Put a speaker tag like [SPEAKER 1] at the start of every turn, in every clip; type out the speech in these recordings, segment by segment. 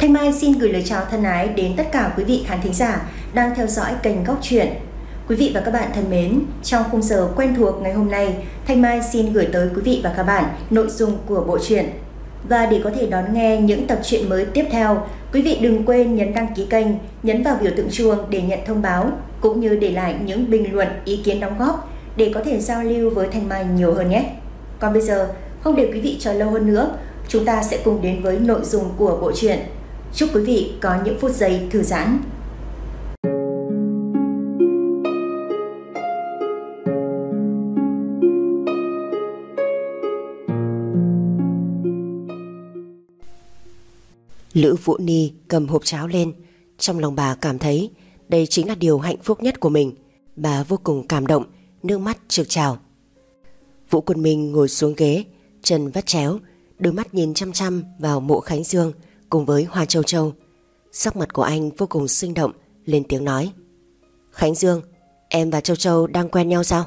[SPEAKER 1] Thanh Mai xin gửi lời chào thân ái đến tất cả quý vị khán thính giả đang theo dõi kênh Góc Truyện. Quý vị và các bạn thân mến, trong khung giờ quen thuộc ngày hôm nay, Thanh Mai xin gửi tới quý vị và các bạn nội dung của bộ truyện. Và để có thể đón nghe những tập truyện mới tiếp theo, quý vị đừng quên nhấn đăng ký kênh, nhấn vào biểu tượng chuông để nhận thông báo, cũng như để lại những bình luận, ý kiến đóng góp để có thể giao lưu với Thanh Mai nhiều hơn nhé. Còn bây giờ, không để quý vị chờ lâu hơn nữa, chúng ta sẽ cùng đến với nội dung của bộ truyện. Chúc quý vị có những phút giây thư giãn.
[SPEAKER 2] Lữ Vũ Ni cầm hộp cháo lên. Trong lòng bà cảm thấy đây chính là điều hạnh phúc nhất của mình. Bà vô cùng cảm động, nước mắt trực trào. Vũ Quân Minh ngồi xuống ghế, chân vắt chéo, đôi mắt nhìn chăm chăm vào Mộ Khánh Dương cùng với Hoa Châu Châu. Sắc mặt của anh vô cùng sinh động, lên tiếng nói: Khánh Dương, em và Châu Châu đang quen nhau sao?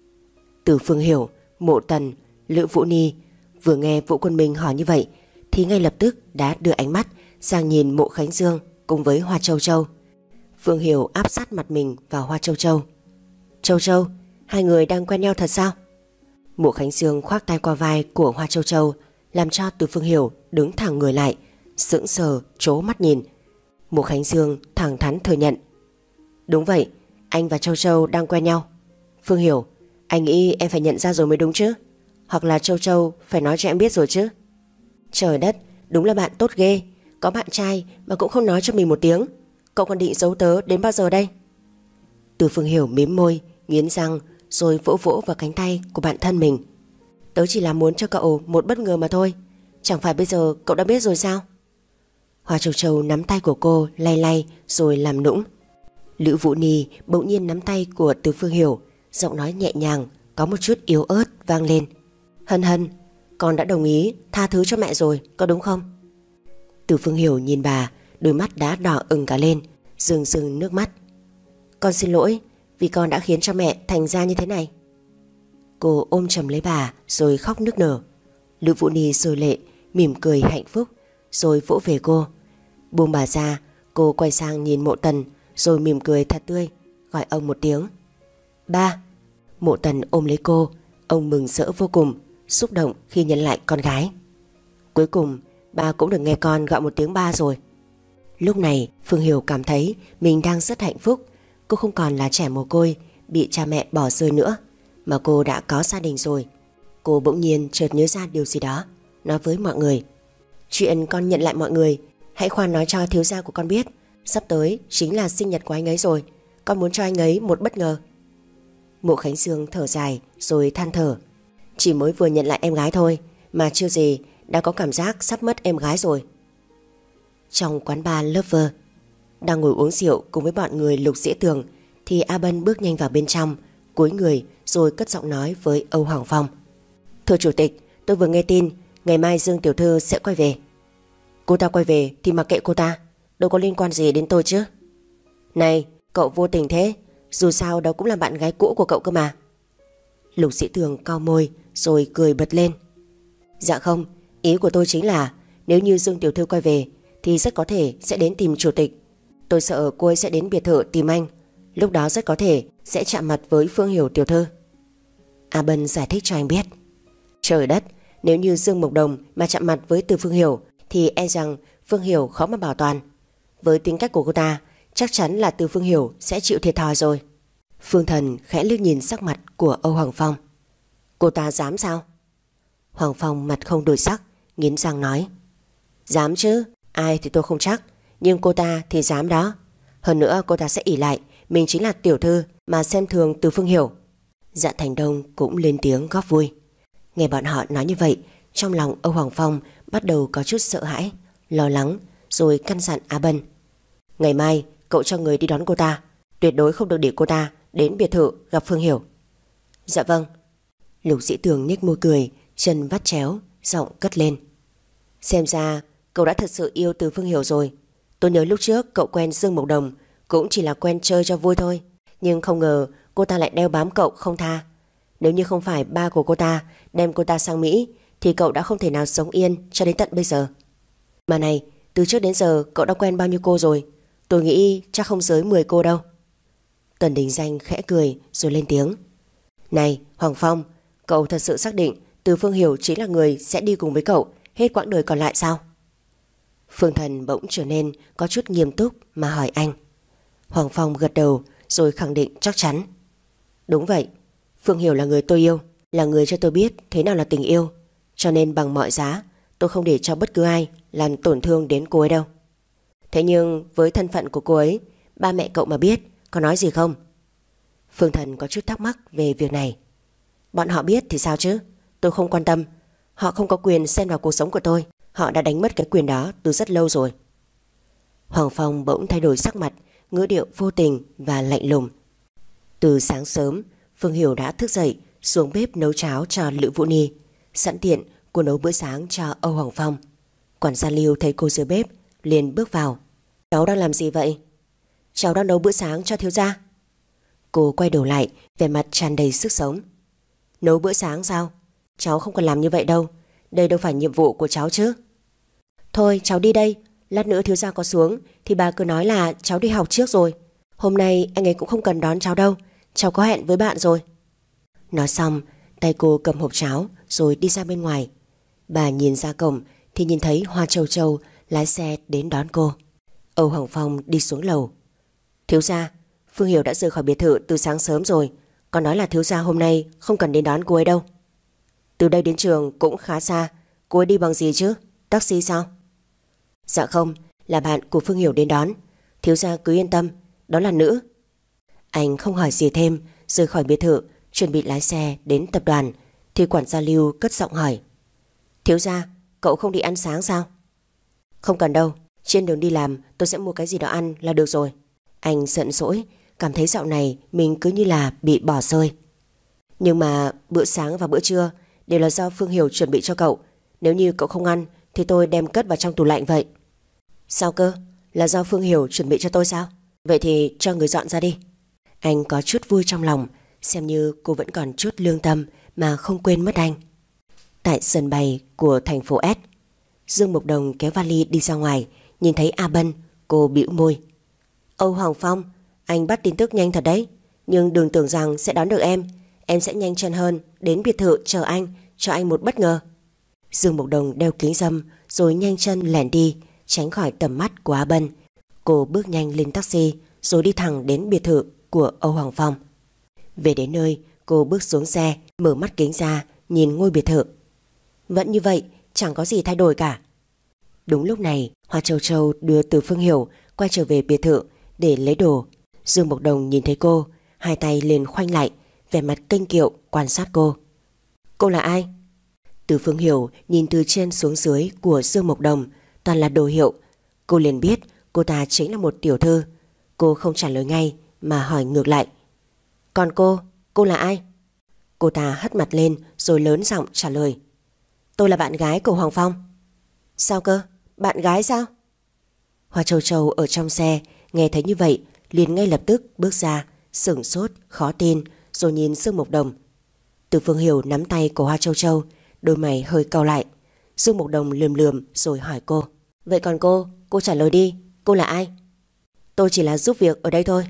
[SPEAKER 2] Từ Phương Hiểu, Mộ Tần, Lữ Vũ Ni vừa nghe Vũ Quân Minh hỏi như vậy thì ngay lập tức đã đưa ánh mắt sang nhìn Mộ Khánh Dương cùng với Hoa Châu Châu. Phương Hiểu áp sát mặt mình vào Hoa Châu Châu. Châu Châu, hai người đang quen nhau thật sao? Mộ Khánh Dương khoác tay qua vai của Hoa Châu Châu, làm cho Từ Phương Hiểu đứng thẳng người lại, sững sờ trố mắt nhìn. Mộ Khánh Dương thẳng thắn thừa nhận: Đúng vậy, anh và Châu Châu đang quen nhau. Phương Hiểu, anh nghĩ em phải nhận ra rồi mới đúng chứ? Hoặc là Châu Châu phải nói cho em biết rồi chứ? Trời đất, đúng là bạn tốt ghê, có bạn trai mà cũng không nói cho mình một tiếng. Cậu còn định giấu tớ đến bao giờ đây? Từ Phương Hiểu mím môi, nghiến răng, rồi vỗ vỗ vào cánh tay của bạn thân mình. Tớ chỉ là muốn cho cậu một bất ngờ mà thôi. Chẳng phải bây giờ cậu đã biết rồi sao? Hoa Châu Châu nắm tay của cô lay lay rồi làm nũng. Lữ Vũ Ni bỗng nhiên nắm tay của Từ Phương Hiểu, giọng nói nhẹ nhàng, có một chút yếu ớt vang lên: Hân Hân, con đã đồng ý tha thứ cho mẹ rồi, có đúng không? Từ Phương Hiểu nhìn bà, đôi mắt đã đỏ ửng cả lên, rưng rưng nước mắt. Con xin lỗi vì con đã khiến cho mẹ thành ra như thế này. Cô ôm chầm lấy bà rồi khóc nức nở. Lữ Vũ Ni rơi lệ, mỉm cười hạnh phúc rồi vỗ về cô. Buông bà ra, cô quay sang nhìn Mộ Tần rồi mỉm cười thật tươi, gọi ông một tiếng: Ba. Mộ Tần ôm lấy cô, ông mừng rỡ vô cùng, xúc động khi nhận lại con gái. Cuối cùng ba cũng được nghe con gọi một tiếng ba rồi. Lúc này Phương Hiểu cảm thấy mình đang rất hạnh phúc. Cô không còn là trẻ mồ côi bị cha mẹ bỏ rơi nữa, mà cô đã có gia đình rồi. Cô bỗng nhiên chợt nhớ ra điều gì đó, nói với mọi người: Chuyện con nhận lại mọi người, hãy khoan nói cho thiếu gia của con biết, sắp tới chính là sinh nhật của anh ấy rồi. Con muốn cho anh ấy một bất ngờ. Mộ Khánh Dương thở dài rồi than thở: Chỉ mới vừa nhận lại em gái thôi mà chưa gì đã có cảm giác sắp mất em gái rồi. Trong quán bar Lover, đang ngồi uống rượu cùng với bọn người Lục Dĩ Tường, thì A Bân bước nhanh vào bên trong, cúi người rồi cất giọng nói với Âu Hoàng Phong: Thưa chủ tịch, tôi vừa nghe tin ngày mai Dương tiểu thư sẽ quay về. Cô ta quay về thì mặc kệ cô ta, đâu có liên quan gì đến tôi chứ. Này, cậu vô tình thế, dù sao đó cũng là bạn gái cũ của cậu cơ mà. Lục Dĩ Tường cau môi rồi cười bật lên: Dạ không, ý của tôi chính là nếu như Dương tiểu thư quay về thì rất có thể sẽ đến tìm chủ tịch. Tôi sợ cô ấy sẽ đến biệt thự tìm anh, lúc đó rất có thể sẽ chạm mặt với Phương Hiểu tiểu thư. A Bân giải thích cho anh biết. Trời đất, nếu như Dương Mộc Đồng mà chạm mặt với Từ Phương Hiểu thì e rằng Phương Hiểu khó mà bảo toàn. Với tính cách của cô ta, chắc chắn là Từ Phương Hiểu sẽ chịu thiệt thòi rồi. Phương Thần khẽ liếc nhìn sắc mặt của Âu Hoàng Phong. Cô ta dám sao? Hoàng Phong mặt không đổi sắc, nghiến răng nói: Dám chứ, ai thì tôi không chắc, nhưng cô ta thì dám đó. Hơn nữa cô ta sẽ ỷ lại mình chính là tiểu thư mà xem thường Từ Phương Hiểu. Dạ Thành Đông cũng lên tiếng góp vui. Nghe bọn họ nói như vậy, trong lòng Âu Hoàng Phong bắt đầu có chút sợ hãi, lo lắng, rồi căn dặn A Bân: Ngày mai cậu cho người đi đón cô ta, tuyệt đối không được để cô ta đến biệt thự gặp Phương Hiểu. Dạ vâng. Lục Dĩ Tường nhếch môi cười, chân vắt chéo, giọng cất lên: Xem ra cậu đã thật sự yêu Từ Phương Hiểu rồi. Tôi nhớ lúc trước cậu quen Dương Mộc Đồng cũng chỉ là quen chơi cho vui thôi, nhưng không ngờ cô ta lại đeo bám cậu không tha. Nếu như không phải ba của cô ta đem cô ta sang Mỹ thì cậu đã không thể nào sống yên cho đến tận bây giờ. Mà này, Từ trước đến giờ cậu đã quen bao nhiêu cô rồi? Tôi nghĩ chắc không dưới 10 cô đâu. Tần Đình Danh khẽ cười rồi lên tiếng. Này Hoàng Phong, cậu thật sự xác định Từ Phương Hiểu chính là người sẽ đi cùng với cậu hết quãng đời còn lại sao? Phương Thần bỗng trở nên có chút nghiêm túc mà hỏi anh. Hoàng Phong gật đầu rồi khẳng định chắc chắn. Đúng vậy, Phương Hiểu là người tôi yêu, là người cho tôi biết thế nào là tình yêu. Cho nên bằng mọi giá tôi không để cho bất cứ ai làm tổn thương đến cô ấy đâu. Thế nhưng với thân phận của cô ấy, ba mẹ cậu mà biết có nói gì không? Phương Thần có chút thắc mắc về việc này. Bọn họ biết thì sao chứ? Tôi không quan tâm. Họ không có quyền xen vào cuộc sống của tôi. Họ đã đánh mất cái quyền đó từ rất lâu rồi. Hoàng Phong bỗng thay đổi sắc mặt, ngữ điệu vô tình và lạnh lùng. Từ sáng sớm, Phương Hiểu đã thức dậy, xuống bếp nấu cháo cho Lữ Vũ Ni. Sẵn tiện cô nấu bữa sáng cho Âu Hoàng Phong. Quản gia Lưu thấy cô dưới bếp liền bước vào. Cháu đang làm gì vậy? Cháu đang nấu bữa sáng cho thiếu gia. Cô quay đầu lại, vẻ mặt tràn đầy sức sống. Nấu bữa sáng sao? Cháu không cần làm như vậy đâu. Đây đâu phải nhiệm vụ của cháu chứ. Thôi cháu đi đây. Lát nữa thiếu gia có xuống thì bà cứ nói là cháu đi học trước rồi. Hôm nay anh ấy cũng không cần đón cháu đâu. Cháu có hẹn với bạn rồi. Nói xong, tay cô cầm hộp cháo rồi đi ra bên ngoài. Bà nhìn ra cổng thì nhìn thấy Hoa Châu Châu lái xe đến đón cô. Âu Hoàng Phong đi xuống lầu. Thiếu gia, Phương Hiểu đã rời khỏi biệt thự từ sáng sớm rồi. Còn nói là thiếu gia hôm nay không cần đến đón cô ấy đâu. Từ đây đến trường cũng khá xa. Cô ấy đi bằng gì chứ? Taxi sao? Dạ không, là bạn của Phương Hiểu đến đón. Thiếu gia cứ yên tâm, đó là nữ. Anh không hỏi gì thêm, rời khỏi biệt thự, chuẩn bị lái xe đến tập đoàn thì quản gia Lưu cất giọng hỏi. Thiếu gia, cậu không đi ăn sáng sao? Không cần đâu, trên đường đi làm tôi sẽ mua cái gì đó ăn là được rồi. Anh giận dỗi, cảm thấy dạo này mình cứ như là bị bỏ rơi. Nhưng mà bữa sáng và bữa trưa đều là do Phương Hiểu chuẩn bị cho cậu. Nếu như cậu không ăn thì tôi đem cất vào trong tủ lạnh vậy. Sao cơ? Là do Phương Hiểu chuẩn bị cho tôi sao? Vậy thì cho người dọn ra đi. Anh có chút vui trong lòng, xem như cô vẫn còn chút lương tâm mà không quên mất anh. Tại sân bay của thành phố S, Dương Mộc Đồng kéo vali đi ra ngoài, nhìn thấy A Bân, cô bĩu môi. Âu Hoàng Phong, anh bắt tin tức nhanh thật đấy. Nhưng đừng tưởng rằng sẽ đón được em sẽ nhanh chân hơn đến biệt thự chờ anh, cho anh một bất ngờ. Dương Mộc Đồng đeo kính râm rồi nhanh chân lẻn đi, tránh khỏi tầm mắt của A Bân. Cô bước nhanh lên taxi rồi đi thẳng đến biệt thự của Âu Hoàng Phong. Về đến nơi, cô bước xuống xe, mở mắt kính ra, nhìn ngôi biệt thự. Vẫn như vậy, chẳng có gì thay đổi cả. Đúng lúc này, Hoa Châu Châu đưa Từ Phương Hiểu quay trở về biệt thự để lấy đồ. Dương Mộc Đồng nhìn thấy cô, hai tay liền khoanh lại, vẻ mặt kênh kiệu quan sát cô. Cô là ai? Từ Phương Hiểu nhìn từ trên xuống dưới của Dương Mộc Đồng, toàn là đồ hiệu. Cô liền biết cô ta chính là một tiểu thư. Cô không trả lời ngay mà hỏi ngược lại. Còn cô là ai? Cô ta hất mặt lên rồi lớn giọng trả lời. Tôi là bạn gái của Hoàng Phong. Sao cơ? Bạn gái sao? Hoa Châu Châu ở trong xe nghe thấy như vậy liền ngay lập tức bước ra, sửng sốt, khó tin rồi nhìn Dương Mộc Đồng. Từ Phương Hiểu nắm tay của Hoa Châu Châu, đôi mày hơi cau lại. Dương Mộc Đồng lườm lườm rồi hỏi cô. Vậy còn cô trả lời đi, cô là ai? Tôi chỉ là giúp việc ở đây thôi.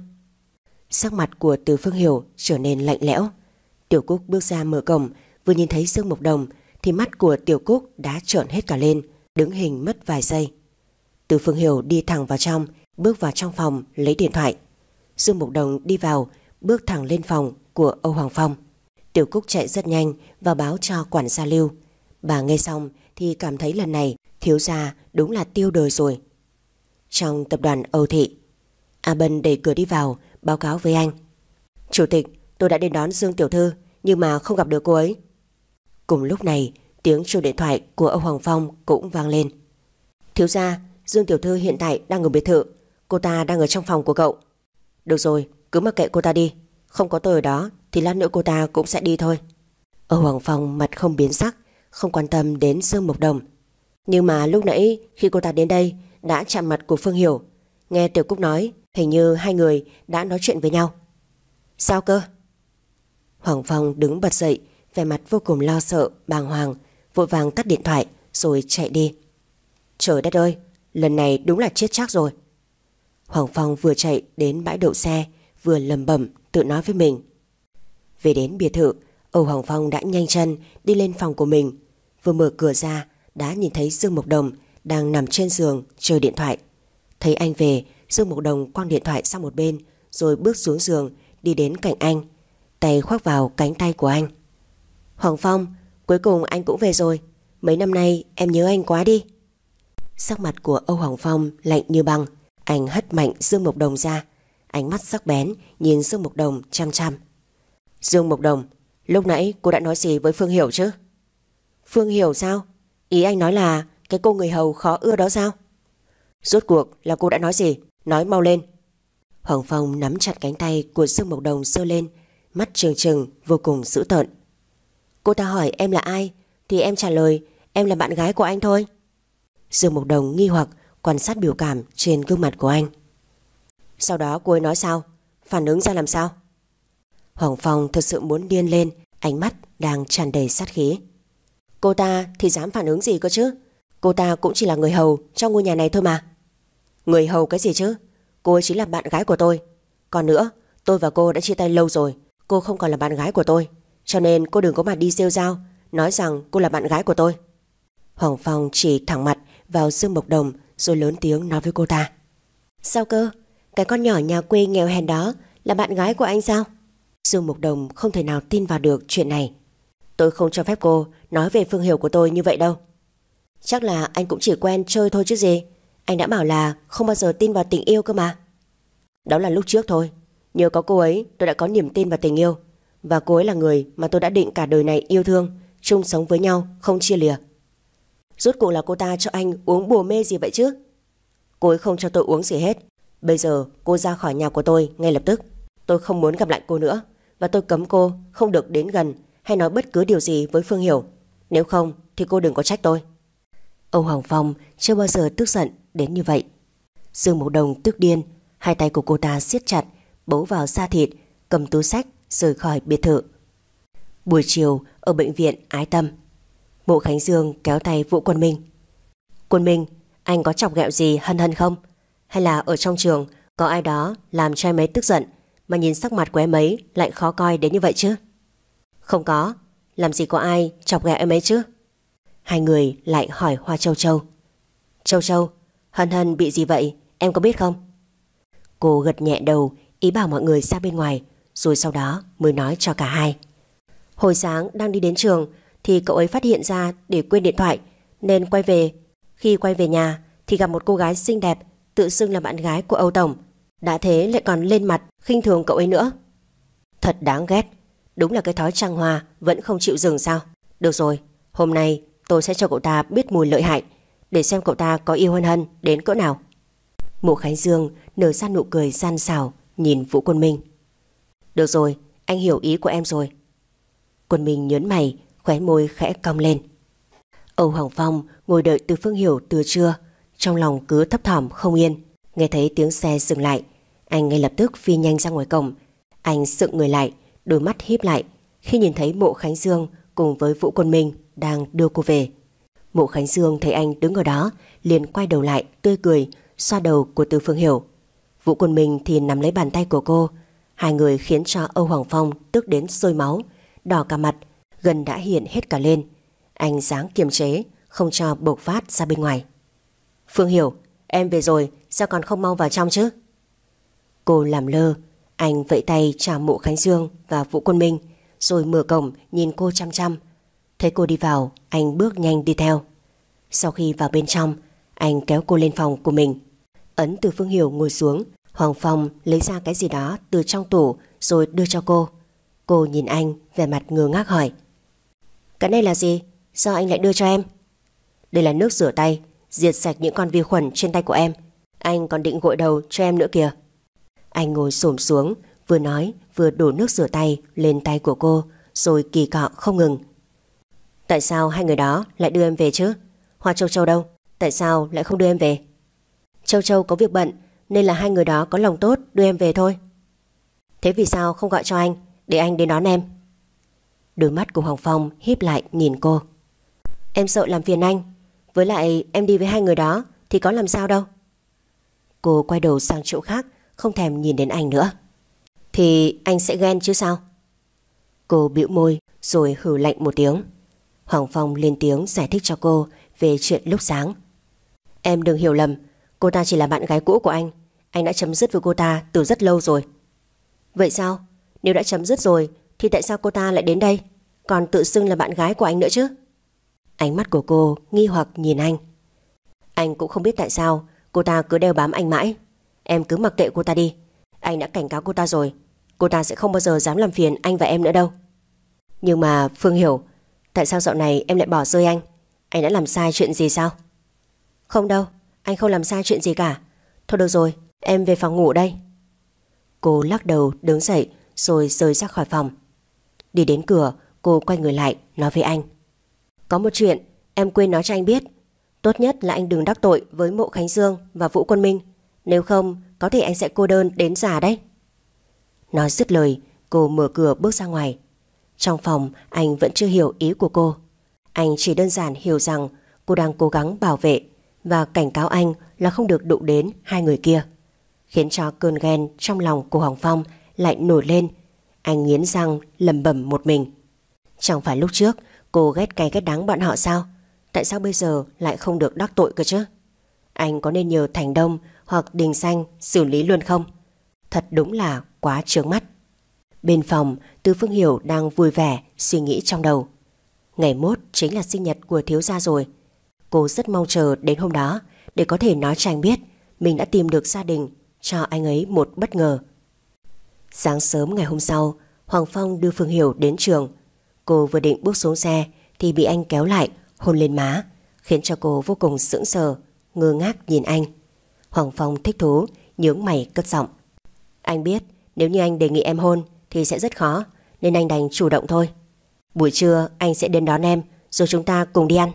[SPEAKER 2] Sắc mặt của Từ Phương Hiểu trở nên lạnh lẽo. Tiểu Cúc bước ra mở cổng, vừa nhìn thấy Dương Mộc Đồng thì mắt của Tiểu Cúc đã trợn hết cả lên, đứng hình mất vài giây. Từ Phương Hiểu đi thẳng vào trong, bước vào trong phòng lấy điện thoại. Dương Mộc Đồng đi vào, bước thẳng lên phòng của Âu Hoàng Phong. Tiểu Cúc chạy rất nhanh và báo cho quản gia Lưu. Bà nghe xong thì cảm thấy lần này thiếu gia đúng là tiêu đời rồi. Trong tập đoàn Âu Thị, A Bân đẩy cửa đi vào, báo cáo với anh. Chủ tịch, tôi đã đến đón Dương tiểu thư nhưng mà không gặp được cô ấy. Cùng lúc này, tiếng chuông điện thoại của Âu Hoàng Phong cũng vang lên. Thiếu gia, Dương tiểu thư hiện tại đang ở biệt thự. Cô ta đang ở trong phòng của cậu. Được rồi, cứ mặc kệ cô ta đi. Không có tôi ở đó thì lát nữa cô ta cũng sẽ đi thôi. Âu Hoàng Phong mặt không biến sắc, không quan tâm đến Dương Mộc Đồng. Nhưng mà lúc nãy khi cô ta đến đây đã chạm mặt của Phương Hiểu. Nghe Tiểu Cúc nói hình như hai người đã nói chuyện với nhau. Sao cơ? Hoàng Phong đứng bật dậy, vẻ mặt vô cùng lo sợ, bàng hoàng, vội vàng tắt điện thoại rồi chạy đi. Trời đất ơi, lần này đúng là chết chắc rồi. Hoàng Phong vừa chạy đến bãi đậu xe, vừa lẩm bẩm tự nói với mình. Về đến biệt thự, Âu Hoàng Phong đã nhanh chân đi lên phòng của mình. Vừa mở cửa ra đã nhìn thấy Dương Mộc Đồng đang nằm trên giường chờ điện thoại. Thấy anh về, Dương Mộc Đồng quăng điện thoại sang một bên, rồi bước xuống giường đi đến cạnh anh, tay khoác vào cánh tay của anh. Hoàng Phong, cuối cùng anh cũng về rồi. Mấy năm nay em nhớ anh quá đi. Sắc mặt của Âu Hoàng Phong lạnh như băng. Anh hất mạnh Dương Mộc Đồng ra, ánh mắt sắc bén nhìn Dương Mộc Đồng chăm chăm. Dương Mộc Đồng, lúc nãy cô đã nói gì với Phương Hiểu chứ? Phương Hiểu sao? Ý anh nói là cái cô người hầu khó ưa đó sao? Rốt cuộc là cô đã nói gì? Nói mau lên. Hoàng Phong nắm chặt cánh tay của Dương Mộc Đồng giơ lên, mắt trừng trừng vô cùng dữ tợn. Cô ta hỏi em là ai thì em trả lời em là bạn gái của anh thôi. Dương Mộc Đồng nghi hoặc quan sát biểu cảm trên gương mặt của anh. Sau đó cô ấy nói sao? Phản ứng ra làm sao? Hoàng Phong thật sự muốn điên lên, ánh mắt đang tràn đầy sát khí. Cô ta thì dám phản ứng gì cơ chứ? Cô ta cũng chỉ là người hầu trong ngôi nhà này thôi mà. Người hầu cái gì chứ? Cô ấy chính là bạn gái của tôi. Còn nữa, tôi và cô đã chia tay lâu rồi. Cô không còn là bạn gái của tôi, cho nên cô đừng có mà đi rêu rao nói rằng cô là bạn gái của tôi. Hoàng Phong chỉ thẳng mặt vào Dương Mộc Đồng rồi lớn tiếng nói với cô ta. Sao cơ? Cái con nhỏ nhà quê nghèo hèn đó là bạn gái của anh sao? Dương Mộc Đồng không thể nào tin vào được chuyện này. Tôi không cho phép cô nói về Phương Hiểu của tôi như vậy đâu. Chắc là anh cũng chỉ quen chơi thôi chứ gì. Anh đã bảo là không bao giờ tin vào tình yêu cơ mà. Đó là lúc trước thôi. Nhờ có cô ấy tôi đã có niềm tin vào tình yêu. Và cô ấy là người mà tôi đã định cả đời này yêu thương, chung sống với nhau, không chia lìa. Rốt cuộc là cô ta cho anh uống bùa mê gì vậy chứ? Cô ấy không cho tôi uống gì hết. Bây giờ cô ra khỏi nhà của tôi ngay lập tức. Tôi không muốn gặp lại cô nữa. Và tôi cấm cô không được đến gần hay nói bất cứ điều gì với Phương Hiểu. Nếu không thì cô đừng có trách tôi. Âu Hoàng Phong chưa bao giờ tức giận đến như vậy. Dương Mộc Đồng tức điên, hai tay của cô ta siết chặt, bấu vào da thịt, cầm túi xách rời khỏi biệt thự. Buổi chiều ở bệnh viện Ái Tâm, Mộ Khánh Dương kéo tay Vũ Quân Minh. Quân Minh, anh có chọc ghẹo gì Hân Hân không? Hay là ở trong trường có ai đó làm cho em ấy tức giận mà nhìn sắc mặt của em ấy lại khó coi đến như vậy chứ? Không có, làm gì có ai chọc ghẹo em ấy chứ? Hai người lại hỏi Hoa Châu Châu. Châu Châu, Hân Hân bị gì vậy, em có biết không? Cô gật nhẹ đầu, ý bảo mọi người ra bên ngoài, rồi sau đó mới nói cho cả hai. Hồi sáng đang đi đến trường thì cậu ấy phát hiện ra để quên điện thoại nên quay về. Khi quay về nhà thì gặp một cô gái xinh đẹp tự xưng là bạn gái của Âu Tổng. Đã thế lại còn lên mặt khinh thường cậu ấy nữa. Thật đáng ghét. Đúng là cái thói trăng hoa vẫn không chịu dừng sao? Được rồi, hôm nay tôi sẽ cho cậu ta biết mùi lợi hại, để xem cậu ta có yêu Hân Hân đến cỡ nào. Mộ Khánh Dương nở ra nụ cười gian xảo nhìn Vũ Quân Minh. Được rồi, anh hiểu ý của em rồi. Quân Minh nhớn mày, khóe môi khẽ cong lên. Âu Hoàng Phong ngồi đợi từ Phương Hiểu từ trưa, trong lòng cứ thấp thỏm không yên. Nghe thấy tiếng xe dừng lại, anh ngay lập tức phi nhanh ra ngoài cổng. Anh sững người lại, đôi mắt híp lại khi nhìn thấy Mộ Khánh Dương cùng với Vũ Quân Minh đang đưa cô về. Mộ Khánh Dương thấy anh đứng ở đó liền quay đầu lại tươi cười, xoa đầu của Từ Phương Hiểu. Vũ Quân Minh thì nắm lấy bàn tay của cô. Hai người khiến cho Âu Hoàng Phong tức đến sôi máu, đỏ cả mặt, gần đã hiện hết cả lên. Anh ráng kiềm chế, không cho bộc phát ra bên ngoài. Phương Hiểu, em về rồi, sao còn không mau vào trong chứ? Cô làm lơ. Anh vẫy tay chào Mộ Khánh Dương và Vũ Quân Minh, rồi mở cổng nhìn cô chăm chăm. Thấy cô đi vào, anh bước nhanh đi theo. Sau khi vào bên trong, anh kéo cô lên phòng của mình, ấn Từ Phương Hiểu ngồi xuống. Hoàng Phong lấy ra cái gì đó từ trong tủ rồi đưa cho cô. Cô nhìn anh vẻ mặt ngơ ngác hỏi. Cái này là gì? Sao anh lại đưa cho em? Đây là nước rửa tay, diệt sạch những con vi khuẩn trên tay của em. Anh còn định gội đầu cho em nữa kìa. Anh ngồi xổm xuống, vừa nói vừa đổ nước rửa tay lên tay của cô, rồi kỳ cọ không ngừng. Tại sao hai người đó lại đưa em về chứ? Hoa Châu Châu đâu? Tại sao lại không đưa em về? Châu Châu có việc bận nên là hai người đó có lòng tốt đưa em về thôi. Thế vì sao không gọi cho anh để anh đến đón em? Đôi mắt của Hoàng Phong híp lại nhìn cô. Em sợ làm phiền anh. Với lại em đi với hai người đó thì có làm sao đâu. Cô quay đầu sang chỗ khác, không thèm nhìn đến anh nữa. Thì anh sẽ ghen chứ sao? Cô bĩu môi rồi hừ lạnh một tiếng. Hoàng Phong lên tiếng giải thích cho cô về chuyện lúc sáng. Em đừng hiểu lầm, cô ta chỉ là bạn gái cũ của anh. Anh đã chấm dứt với cô ta từ rất lâu rồi. Vậy sao? Nếu đã chấm dứt rồi thì tại sao cô ta lại đến đây, còn tự xưng là bạn gái của anh nữa chứ? Ánh mắt của cô nghi hoặc nhìn anh. Anh cũng không biết tại sao cô ta cứ đeo bám anh mãi. Em cứ mặc kệ cô ta đi. Anh đã cảnh cáo cô ta rồi. Cô ta sẽ không bao giờ dám làm phiền anh và em nữa đâu. Nhưng mà Phương hiểu, tại sao dạo này em lại bỏ rơi anh? Anh đã làm sai chuyện gì sao? Không đâu, anh không làm sai chuyện gì cả. Thôi được rồi, em về phòng ngủ đây. Cô lắc đầu đứng dậy rồi rời ra khỏi phòng. Đi đến cửa, cô quay người lại nói với anh. Có một chuyện em quên nói cho anh biết. Tốt nhất là anh đừng đắc tội với Mộ Khánh Dương và Vũ Quân Minh. Nếu không có thể anh sẽ cô đơn đến già đấy. Nói dứt lời, cô mở cửa bước ra ngoài. Trong phòng anh vẫn chưa hiểu ý của cô. Anh chỉ đơn giản hiểu rằng cô đang cố gắng bảo vệ và cảnh cáo anh là không được đụng đến hai người kia, khiến cho cơn ghen trong lòng của Hoàng Phong lại nổi lên. Anh nghiến răng lẩm bẩm một mình. Chẳng phải lúc trước cô ghét cay ghét đắng bọn họ sao? Tại sao bây giờ lại không được đắc tội cơ chứ? Anh có nên nhờ Thành Đông hoặc Đình Xanh xử lý luôn không? Thật đúng là quá chướng mắt. Bên phòng, Từ Phương Hiểu đang vui vẻ suy nghĩ trong đầu. Ngày mốt chính là sinh nhật của thiếu gia rồi. Cô rất mong chờ đến hôm đó để có thể nói cho anh biết mình đã tìm được gia đình, cho anh ấy một bất ngờ. Sáng sớm ngày hôm sau, Hoàng Phong đưa Phương Hiểu đến trường. Cô vừa định bước xuống xe thì bị anh kéo lại hôn lên má, khiến cho cô vô cùng sững sờ, ngơ ngác nhìn anh. Hoàng Phong thích thú nhướng mày cất giọng. Anh biết nếu như anh đề nghị em hôn thì sẽ rất khó, nên anh đành chủ động thôi. Buổi trưa anh sẽ đến đón em, rồi chúng ta cùng đi ăn.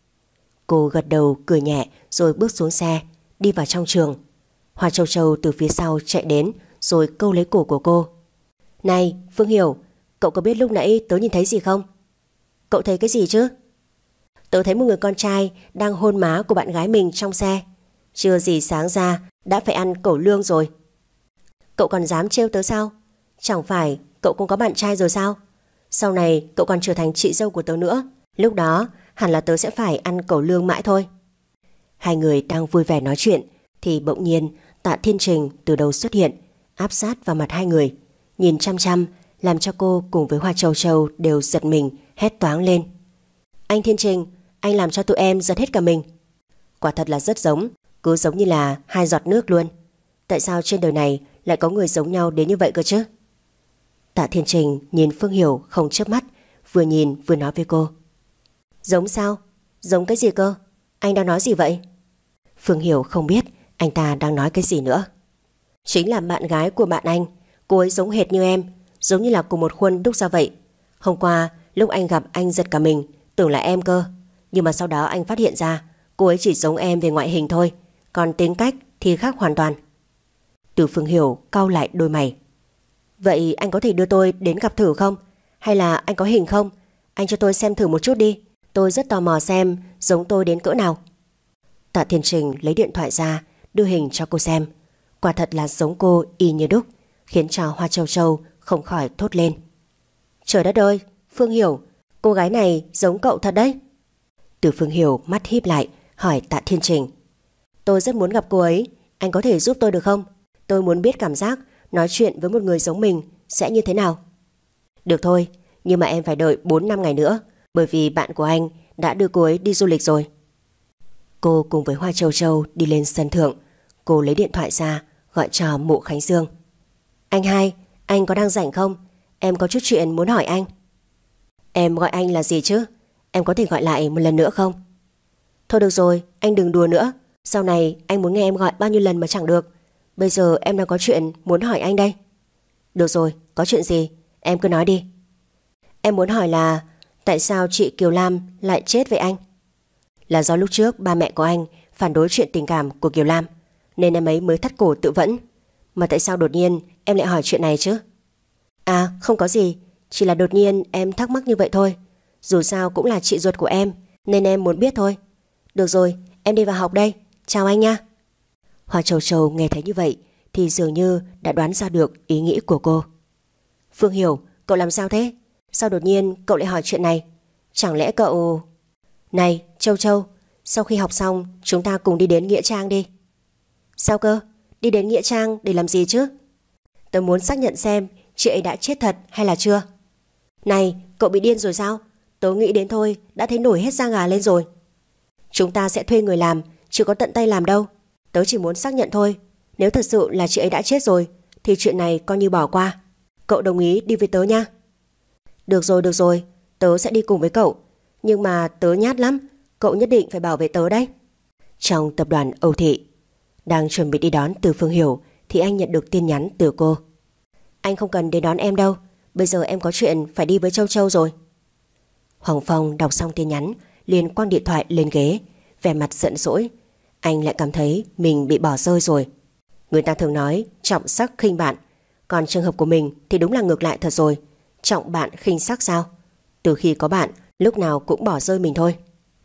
[SPEAKER 2] Cô gật đầu cười nhẹ rồi bước xuống xe, đi vào trong trường. Hoa Châu Châu từ phía sau chạy đến rồi câu lấy cổ của cô. Này Phương Hiểu, cậu có biết lúc nãy tớ nhìn thấy gì không? Cậu thấy cái gì chứ? Tớ thấy một người con trai đang hôn má của bạn gái mình trong xe. Chưa gì sáng ra đã phải ăn cẩu lương rồi. Cậu còn dám trêu tớ sao? Chẳng phải cậu cũng có bạn trai rồi sao? Sau này cậu còn trở thành chị dâu của tớ nữa. Lúc đó hẳn là tớ sẽ phải ăn cẩu lương mãi thôi. Hai người đang vui vẻ nói chuyện thì bỗng nhiên Tạ Thiên Trình từ đầu xuất hiện, áp sát vào mặt hai người, nhìn chăm chăm, làm cho cô cùng với Hoa Châu Châu đều giật mình, hét toáng lên. Anh Thiên Trình, anh làm cho tụi em giật hết cả mình. Quả thật là rất giống, cứ giống như là hai giọt nước luôn. Tại sao trên đời này lại có người giống nhau đến như vậy cơ chứ? Tạ Thiên Trình nhìn Phương Hiểu không chớp mắt, vừa nhìn vừa nói với cô. Giống sao? Giống cái gì cơ? Anh đang nói gì vậy? Phương Hiểu không biết anh ta đang nói cái gì nữa. Chính là bạn gái của bạn anh. Cô ấy giống hệt như em, giống như là cùng một khuôn đúc ra vậy. Hôm qua lúc anh gặp anh giật cả mình, tưởng là em cơ. Nhưng mà sau đó anh phát hiện ra cô ấy chỉ giống em về ngoại hình thôi, còn tính cách thì khác hoàn toàn. Từ Phương Hiểu cau lại đôi mày. Vậy anh có thể đưa tôi đến gặp thử không? Hay là anh có hình không? Anh cho tôi xem thử một chút đi. Tôi rất tò mò xem giống tôi đến cỡ nào. Tạ Thiên Trình lấy điện thoại ra, đưa hình cho cô xem. Quả thật là giống cô y như đúc, khiến cho Hoa Châu Châu không khỏi thốt lên. Trời đất ơi, Phương Hiểu, cô gái này giống cậu thật đấy. Từ Phương Hiểu mắt híp lại, hỏi Tạ Thiên Trình. Tôi rất muốn gặp cô ấy, anh có thể giúp tôi được không? Tôi muốn biết cảm giác nói chuyện với một người giống mình sẽ như thế nào. Được thôi, nhưng mà em phải đợi 4-5 ngày nữa, bởi vì bạn của anh đã đưa cô ấy đi du lịch rồi. Cô cùng với Hoa Châu Châu đi lên sân thượng. Cô lấy điện thoại ra gọi cho Mộ Khánh Dương. Anh hai, anh có đang rảnh không? Em có chút chuyện muốn hỏi anh. Em gọi anh là gì chứ? Em có thể gọi lại một lần nữa không? Thôi được rồi, anh đừng đùa nữa. Sau này anh muốn nghe em gọi bao nhiêu lần mà chẳng được. Bây giờ em đang có chuyện muốn hỏi anh đây. Được rồi, có chuyện gì? Em cứ nói đi. Em muốn hỏi là tại sao chị Kiều Lam lại chết với anh? Là do lúc trước ba mẹ của anh phản đối chuyện tình cảm của Kiều Lam, nên em ấy mới thắt cổ tự vẫn. Mà tại sao đột nhiên em lại hỏi chuyện này chứ? À không có gì, chỉ là đột nhiên em thắc mắc như vậy thôi. Dù sao cũng là chị ruột của em, nên em muốn biết thôi. Được rồi, em đi vào học đây. Chào anh nha. Hoa Châu Châu nghe thấy như vậy thì dường như đã đoán ra được ý nghĩ của cô. Phương Hiểu, cậu làm sao thế? Sao đột nhiên cậu lại hỏi chuyện này? Chẳng lẽ cậu... Này Châu Châu, sau khi học xong chúng ta cùng đi đến Nghĩa Trang đi. Sao cơ? Đi đến Nghĩa Trang để làm gì chứ? Tớ muốn xác nhận xem chị ấy đã chết thật hay là chưa. Này, cậu bị điên rồi sao? Tớ nghĩ đến thôi đã thấy nổi hết da gà lên rồi. Chúng ta sẽ thuê người làm, chứ có tận tay làm đâu. Tớ chỉ muốn xác nhận thôi. Nếu thật sự là chị ấy đã chết rồi thì chuyện này coi như bỏ qua. Cậu đồng ý đi với tớ nha. Được rồi, tớ sẽ đi cùng với cậu. Nhưng mà tớ nhát lắm, cậu nhất định phải bảo vệ tớ đấy. Trong tập đoàn Âu Thị, đang chuẩn bị đi đón Từ Phương Hiểu thì anh nhận được tin nhắn từ cô. Anh không cần đến đón em đâu, bây giờ em có chuyện phải đi với Châu Châu rồi. Hoàng Phong đọc xong tin nhắn liền quăng điện thoại lên ghế, vẻ mặt giận dỗi. Anh lại cảm thấy mình bị bỏ rơi rồi. Người ta thường nói trọng sắc khinh bạn, còn trường hợp của mình thì đúng là ngược lại thật rồi. Trọng bạn khinh sắc sao? Từ khi có bạn, lúc nào cũng bỏ rơi mình thôi.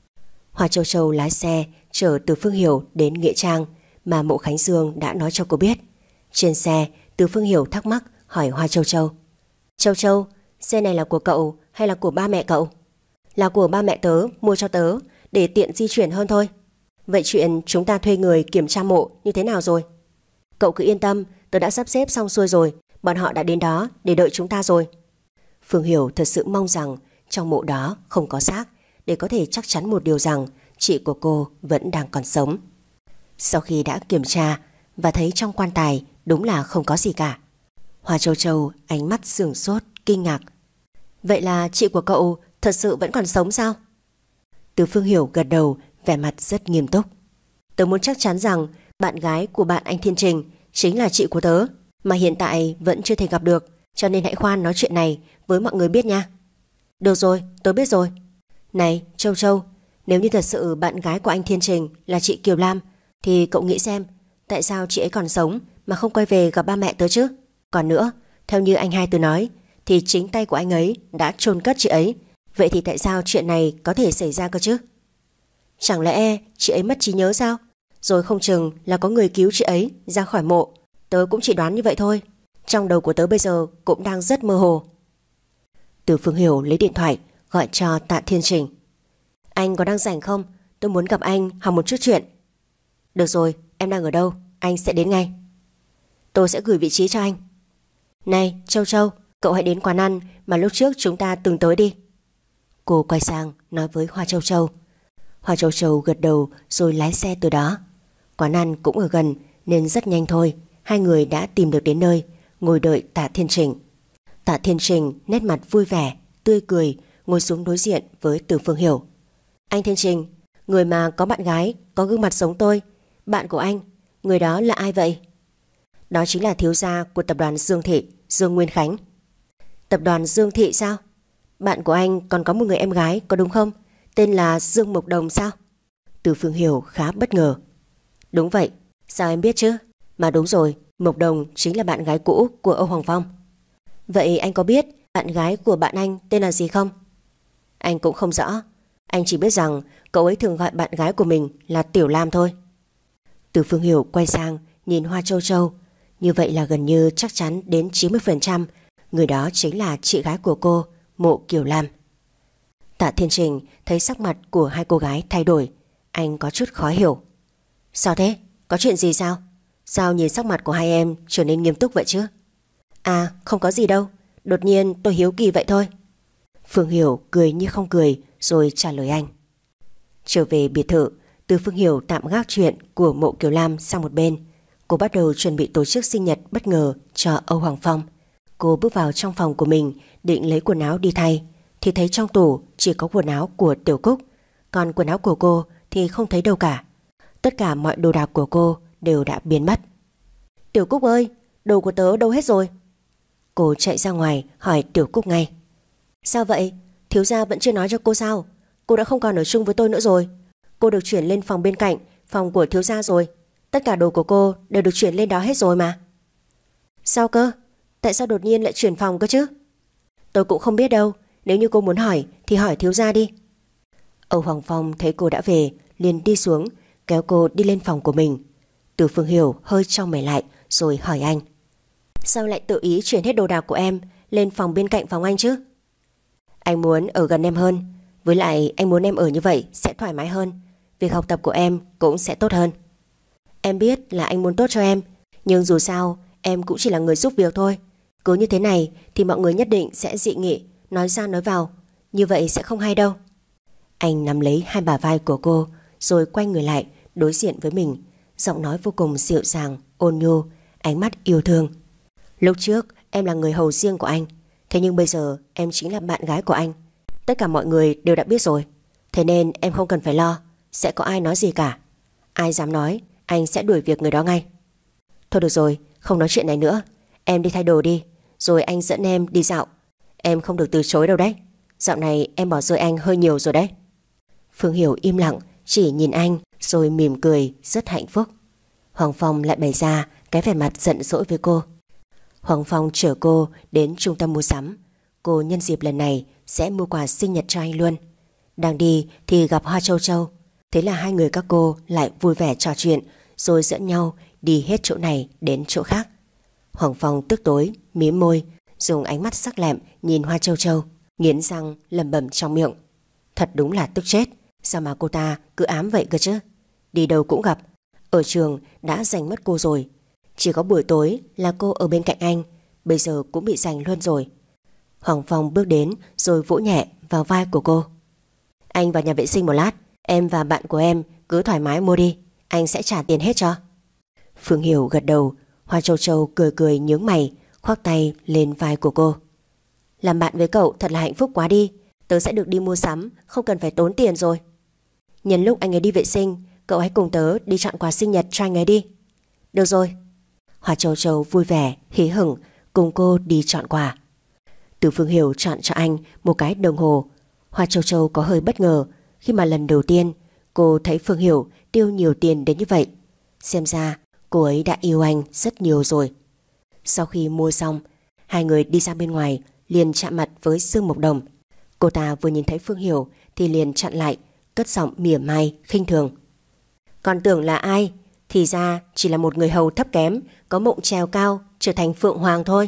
[SPEAKER 2] Hoa Châu Châu lái xe chở Từ Phương Hiểu đến Nghĩa Trang mà Mộ Khánh Dương đã nói cho cô biết. Trên xe, Từ Phương Hiểu thắc mắc hỏi Hoa Châu Châu. Châu Châu, xe này là của cậu hay là của ba mẹ cậu? Là của ba mẹ tớ mua cho tớ để tiện di chuyển hơn thôi. Vậy chuyện chúng ta thuê người kiểm tra mộ như thế nào rồi? Cậu cứ yên tâm, tớ đã sắp xếp xong xuôi rồi. Bọn họ đã đến đó để đợi chúng ta rồi. Phương Hiểu thật sự mong rằng trong mộ đó không có xác, để có thể chắc chắn một điều rằng chị của cô vẫn đang còn sống. Sau khi đã kiểm tra và thấy trong quan tài đúng là không có gì cả, Hoa Châu Châu ánh mắt sửng sốt, kinh ngạc. Vậy là chị của cậu thật sự vẫn còn sống sao? Từ Phương Hiểu gật đầu, vẻ mặt rất nghiêm túc. Tớ muốn chắc chắn rằng bạn gái của bạn anh Thiên Trình chính là chị của tớ, mà hiện tại vẫn chưa thể gặp được, cho nên hãy khoan nói chuyện này với mọi người biết nha. Được rồi, tớ biết rồi. Này Châu Châu, nếu như thật sự bạn gái của anh Thiên Trình là chị Kiều Lam thì cậu nghĩ xem, tại sao chị ấy còn sống mà không quay về gặp ba mẹ tớ chứ? Còn nữa, theo như anh hai tớ nói thì chính tay của anh ấy đã chôn cất chị ấy. Vậy thì tại sao chuyện này có thể xảy ra cơ chứ? Chẳng lẽ chị ấy mất trí nhớ sao? Rồi không chừng là có người cứu chị ấy ra khỏi mộ. Tớ cũng chỉ đoán như vậy thôi. Trong đầu của tớ bây giờ cũng đang rất mơ hồ. Từ Phương Hiểu lấy điện thoại gọi cho Tạ Thiên Trình. Anh có đang rảnh không? Tôi muốn gặp anh hỏi một chút chuyện. Được rồi, em đang ở đâu? Anh sẽ đến ngay. Tôi sẽ gửi vị trí cho anh. Này Châu Châu, cậu hãy đến quán ăn mà lúc trước chúng ta từng tới đi. Cô quay sang nói với Hoa Châu Châu. Hoa Châu Châu gật đầu rồi lái xe từ đó. Quán ăn cũng ở gần nên rất nhanh thôi, hai người đã tìm được đến nơi, ngồi đợi Tạ Thiên Trình. Tạ Thiên Trình nét mặt vui vẻ, tươi cười, ngồi xuống đối diện với Từ Phương Hiểu. Anh Thiên Trình, người mà có bạn gái có gương mặt giống tôi, bạn của anh, người đó là ai vậy? Đó chính là thiếu gia của tập đoàn Dương Thị, Dương Nguyên Khánh. Tập đoàn Dương Thị sao? Bạn của anh còn có một người em gái có đúng không? Tên là Dương Mộc Đồng sao? Từ Phương Hiểu khá bất ngờ. Đúng vậy, sao em biết chứ? Mà đúng rồi, Mộc Đồng chính là bạn gái cũ của Âu Hoàng Phong. Vậy anh có biết bạn gái của bạn anh tên là gì không? Anh cũng không rõ. Anh chỉ biết rằng cậu ấy thường gọi bạn gái của mình là Tiểu Lam thôi. Từ Phương Hiểu quay sang nhìn Hoa Châu Châu. Như vậy là gần như chắc chắn đến 90% người đó chính là chị gái của cô, Mộ Kiều Lam. Tạ Thiên Trình thấy sắc mặt của hai cô gái thay đổi, anh có chút khó hiểu. Sao thế? Có chuyện gì sao? Sao nhìn sắc mặt của hai em trở nên nghiêm túc vậy chứ? À, không có gì đâu, đột nhiên tôi hiếu kỳ vậy thôi. Phương Hiểu cười như không cười rồi trả lời anh. Trở về biệt thự, Từ Phương Hiểu tạm gác chuyện của Mộ Kiều Lam sang một bên. Cô bắt đầu chuẩn bị tổ chức sinh nhật bất ngờ cho Âu Hoàng Phong. Cô bước vào trong phòng của mình định lấy quần áo đi thay thì thấy trong tủ chỉ có quần áo của Tiểu Cúc, còn quần áo của cô thì không thấy đâu cả. Tất cả mọi đồ đạc của cô đều đã biến mất. Tiểu Cúc ơi, đồ của tớ đâu hết rồi? Cô chạy ra ngoài hỏi Tiểu Cúc ngay. Sao vậy? Thiếu gia vẫn chưa nói cho cô sao? Cô đã không còn ở chung với tôi nữa rồi. Cô được chuyển lên phòng bên cạnh, phòng của thiếu gia rồi. Tất cả đồ của cô đều được chuyển lên đó hết rồi mà. Sao cơ? Tại sao đột nhiên lại chuyển phòng cơ chứ? Tôi cũng không biết đâu. Nếu như cô muốn hỏi thì hỏi thiếu gia đi. Âu Hoàng Phong thấy cô đã về liền đi xuống, kéo cô đi lên phòng của mình. Từ Phương Hiểu hơi chau mày lại rồi hỏi anh: Sao lại tự ý chuyển hết đồ đạc của em lên phòng bên cạnh phòng anh chứ? Anh muốn ở gần em hơn. Với lại anh muốn em ở như vậy sẽ thoải mái hơn. Việc học tập của em cũng sẽ tốt hơn. Em biết là anh muốn tốt cho em, nhưng dù sao em cũng chỉ là người giúp việc thôi. Cứ như thế này thì mọi người nhất định sẽ dị nghị, nói ra nói vào. Như vậy sẽ không hay đâu. Anh nắm lấy hai bả vai của cô rồi quay người lại đối diện với mình, giọng nói vô cùng dịu dàng, ôn nhu, ánh mắt yêu thương. Lúc trước em là người hầu riêng của anh, thế nhưng bây giờ em chính là bạn gái của anh. Tất cả mọi người đều đã biết rồi. Thế nên em không cần phải lo sẽ có ai nói gì cả. Ai dám nói, anh sẽ đuổi việc người đó ngay. Thôi được rồi, không nói chuyện này nữa. Em đi thay đồ đi, rồi anh dẫn em đi dạo. Em không được từ chối đâu đấy. Dạo này em bỏ rơi anh hơi nhiều rồi đấy. Phương Hiểu im lặng, chỉ nhìn anh rồi mỉm cười rất hạnh phúc. Hoàng Phong lại bày ra cái vẻ mặt giận dỗi với cô. Hoàng Phong chở cô đến trung tâm mua sắm. Cô nhân dịp lần này sẽ mua quà sinh nhật cho anh luôn. Đang đi thì gặp Hoa Châu Châu. Thế là hai người các cô lại vui vẻ trò chuyện, rồi dẫn nhau đi hết chỗ này đến chỗ khác. Hoàng Phong tức tối, mím môi, dùng ánh mắt sắc lẹm nhìn Hoa Châu Châu, nghiến răng lẩm bẩm trong miệng: Thật đúng là tức chết. Sao mà cô ta cứ ám vậy cơ chứ? Đi đâu cũng gặp. Ở trường đã giành mất cô rồi. Chỉ có buổi tối là cô ở bên cạnh anh, bây giờ cũng bị giành luôn rồi. Hoàng Phong bước đến rồi vỗ nhẹ vào vai của cô. Anh vào nhà vệ sinh một lát. Em và bạn của em cứ thoải mái mua đi, anh sẽ trả tiền hết cho. Phương Hiểu gật đầu. Hoa Châu Châu cười cười nhướng mày, khoác tay lên vai của cô. Làm bạn với cậu thật là hạnh phúc quá đi. Tớ sẽ được đi mua sắm, không cần phải tốn tiền rồi. Nhân lúc anh ấy đi vệ sinh, cậu hãy cùng tớ đi chọn quà sinh nhật cho anh ấy đi. Được rồi. Hoa Châu Châu vui vẻ, hí hửng cùng cô đi chọn quà. Từ Phương Hiểu chọn cho anh một cái đồng hồ. Hoa Châu Châu có hơi bất ngờ khi mà lần đầu tiên cô thấy Phương Hiểu tiêu nhiều tiền đến như vậy. Xem ra cô ấy đã yêu anh rất nhiều rồi. Sau khi mua xong, hai người đi ra bên ngoài liền chạm mặt với Dương Mộc Đồng. Cô ta vừa nhìn thấy Phương Hiểu thì liền chặn lại, cất giọng mỉa mai khinh thường. Còn tưởng là ai, thì ra chỉ là một người hầu thấp kém, có mộng trèo cao trở thành phượng hoàng thôi.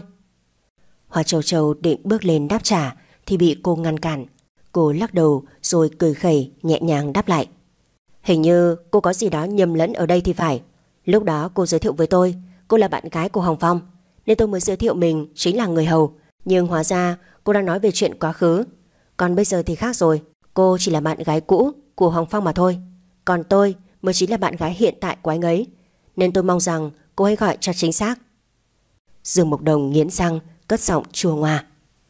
[SPEAKER 2] Hoa Châu Châu định bước lên đáp trả thì bị cô ngăn cản. Cô lắc đầu rồi cười khẩy nhẹ nhàng đáp lại. Hình như cô có gì đó nhầm lẫn ở đây thì phải. Lúc đó cô giới thiệu với tôi cô là bạn gái của Hoàng Phong, nên tôi mới giới thiệu mình chính là người hầu. Nhưng hóa ra cô đang nói về chuyện quá khứ. Còn bây giờ thì khác rồi. Cô chỉ là bạn gái cũ của Hoàng Phong mà thôi. Còn tôi mới chính là bạn gái hiện tại của anh ấy. Nên tôi mong rằng cô hãy gọi cho chính xác. Dương Mộc Đồng nghiến răng, cất giọng chua ngoa.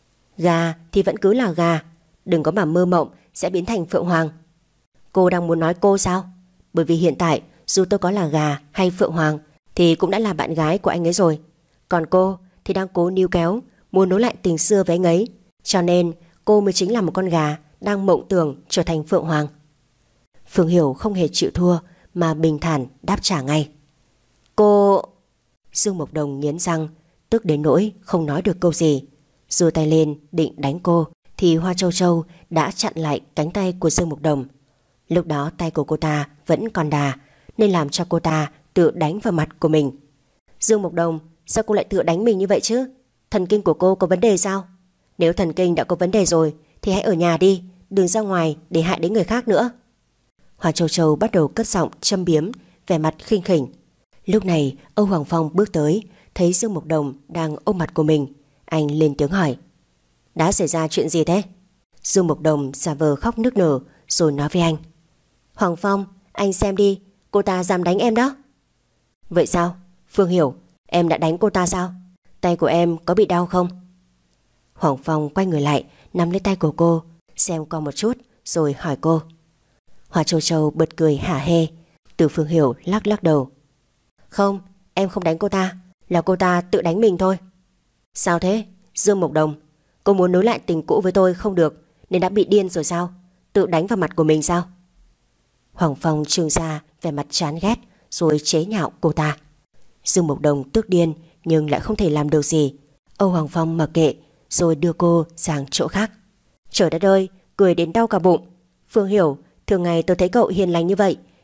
[SPEAKER 2] Gà thì vẫn cứ là gà, đừng có mà mơ mộng sẽ biến thành phượng hoàng. Cô đang muốn nói cô sao? Bởi vì hiện tại dù tôi có là gà hay phượng hoàng thì cũng đã là bạn gái của anh ấy rồi. Còn cô thì đang cố níu kéo, muốn nối lại tình xưa với anh ấy. Cho nên cô mới chính là một con gà đang mộng tưởng trở thành phượng hoàng. Phương Hiểu không hề chịu thua mà bình thản đáp trả ngay. Cô... Dương Mộc Đồng nghiến răng, tức đến nỗi không nói được câu gì. Giơ tay lên định đánh cô thì Hoa Châu Châu đã chặn lại cánh tay của Dương Mộc Đồng. Lúc đó tay của cô ta vẫn còn đà, nên làm cho cô ta tự đánh vào mặt của mình. Dương Mộc Đồng, sao cô lại tự đánh mình như vậy chứ? Thần kinh của cô có vấn đề sao? Nếu thần kinh đã có vấn đề rồi thì hãy ở nhà đi, đừng ra ngoài để hại đến người khác nữa. Hoa Châu Châu bắt đầu cất giọng châm biếm, vẻ mặt khinh khỉnh. Lúc này Âu Hoàng Phong bước tới, thấy Dương Mộc Đồng đang ôm mặt của mình. Anh lên tiếng hỏi. Đã xảy ra chuyện gì thế? Dương Mộc Đồng giả vờ khóc nức nở rồi nói với anh. Hoàng Phong, anh xem đi, cô ta dám đánh em đó. Vậy sao? Phương Hiểu, em đã đánh cô ta sao? Tay của em có bị đau không? Hoàng Phong quay người lại, nắm lấy tay của cô, xem qua một chút rồi hỏi cô. Hoa Châu Châu bật cười hả hê. Từ Phương Hiểu lắc lắc đầu. Không, em không đánh cô ta, là cô ta tự đánh mình thôi. Sao thế? Dương Mộc Đồng, cô muốn nối lại tình cũ với tôi không được nên đã bị điên rồi sao? Tự đánh vào mặt của mình sao? Hoàng Phong trừng ra vẻ mặt chán ghét rồi chế nhạo cô ta. Dương Mộc Đồng tức điên nhưng lại không thể làm được gì. Âu Hoàng Phong mặc kệ rồi đưa cô sang chỗ khác. Trời đất ơi, cười đến đau cả bụng. Phương Hiểu, thường ngày tôi thấy cậu hiền lành như vậy,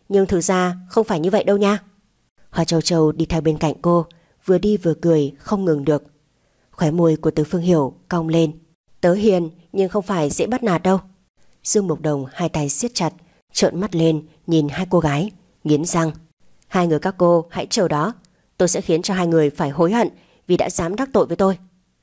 [SPEAKER 2] nhưng thực ra không phải như vậy đâu nha. Hoa Châu Châu đi theo bên cạnh cô, vừa đi vừa cười không ngừng được. Khóe môi của Từ Phương Hiểu cong lên. Tớ hiền nhưng không phải dễ bắt nạt đâu. Dương Mộc Đồng hai tay siết chặt, trợn mắt lên nhìn hai cô gái, nghiến răng. Hai người các cô hãy chờ đó, tôi sẽ khiến cho hai người phải hối hận vì đã dám đắc tội với tôi.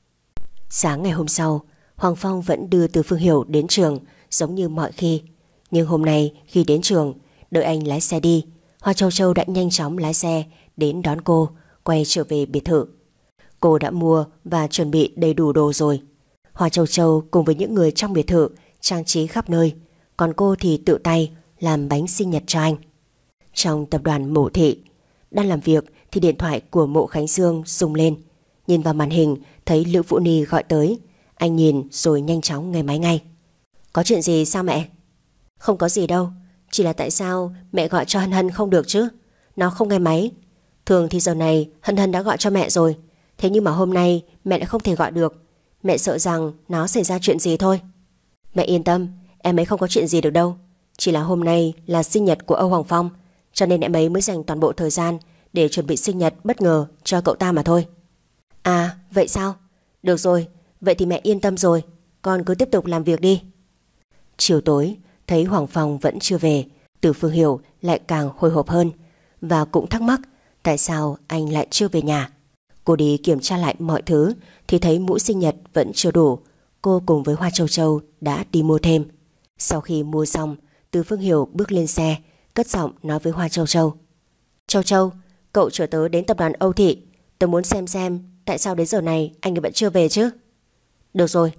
[SPEAKER 2] Sáng ngày hôm sau, Hoàng Phong vẫn đưa Từ Phương Hiểu đến trường giống như mọi khi. Nhưng hôm nay khi đến trường, đợi anh lái xe đi, Hoa Châu Châu đã nhanh chóng lái xe đến đón cô, quay trở về biệt thự. Cô đã mua và chuẩn bị đầy đủ đồ rồi. Hoa Châu Châu cùng với những người trong biệt thự trang trí khắp nơi, còn cô thì tự tay làm bánh sinh nhật cho anh. Trong tập đoàn Mộ Thị, đang làm việc thì điện thoại của Mộ Khánh Dương rung lên. Nhìn vào màn hình thấy Lữ Vũ Ni gọi tới. Anh nhìn rồi nhanh chóng nghe máy ngay. Có chuyện gì sao mẹ? Không có gì đâu, chỉ là tại sao mẹ gọi cho Hân Hân không được chứ? Nó không nghe máy. Thường thì giờ này Hân Hân đã gọi cho mẹ rồi, thế nhưng mà hôm nay mẹ lại không thể gọi được. Mẹ sợ rằng nó xảy ra chuyện gì thôi. Mẹ yên tâm, em ấy không có chuyện gì được đâu. Chỉ là hôm nay là sinh nhật của Âu Hoàng Phong, cho nên em ấy mới dành toàn bộ thời gian để chuẩn bị sinh nhật bất ngờ cho cậu ta mà thôi. À vậy sao? Được rồi, vậy thì mẹ yên tâm rồi, con cứ tiếp tục làm việc đi. Chiều tối thấy Hoàng Phong vẫn chưa về, Từ Phương Hiểu lại càng hồi hộp hơn và cũng thắc mắc tại sao anh lại chưa về nhà. Cô đi kiểm tra lại mọi thứ thì thấy mũ sinh nhật vẫn chưa đủ. Cô cùng với Hoa Châu Châu đã đi mua thêm. Sau khi mua xong, Từ Phương Hiểu bước lên xe, cất giọng nói với Hoa Châu Châu. Châu Châu, cậu chở tớ đến tập đoàn Âu Thị. Tớ muốn xem tại sao đến giờ này anh ấy vẫn chưa về chứ. Được rồi.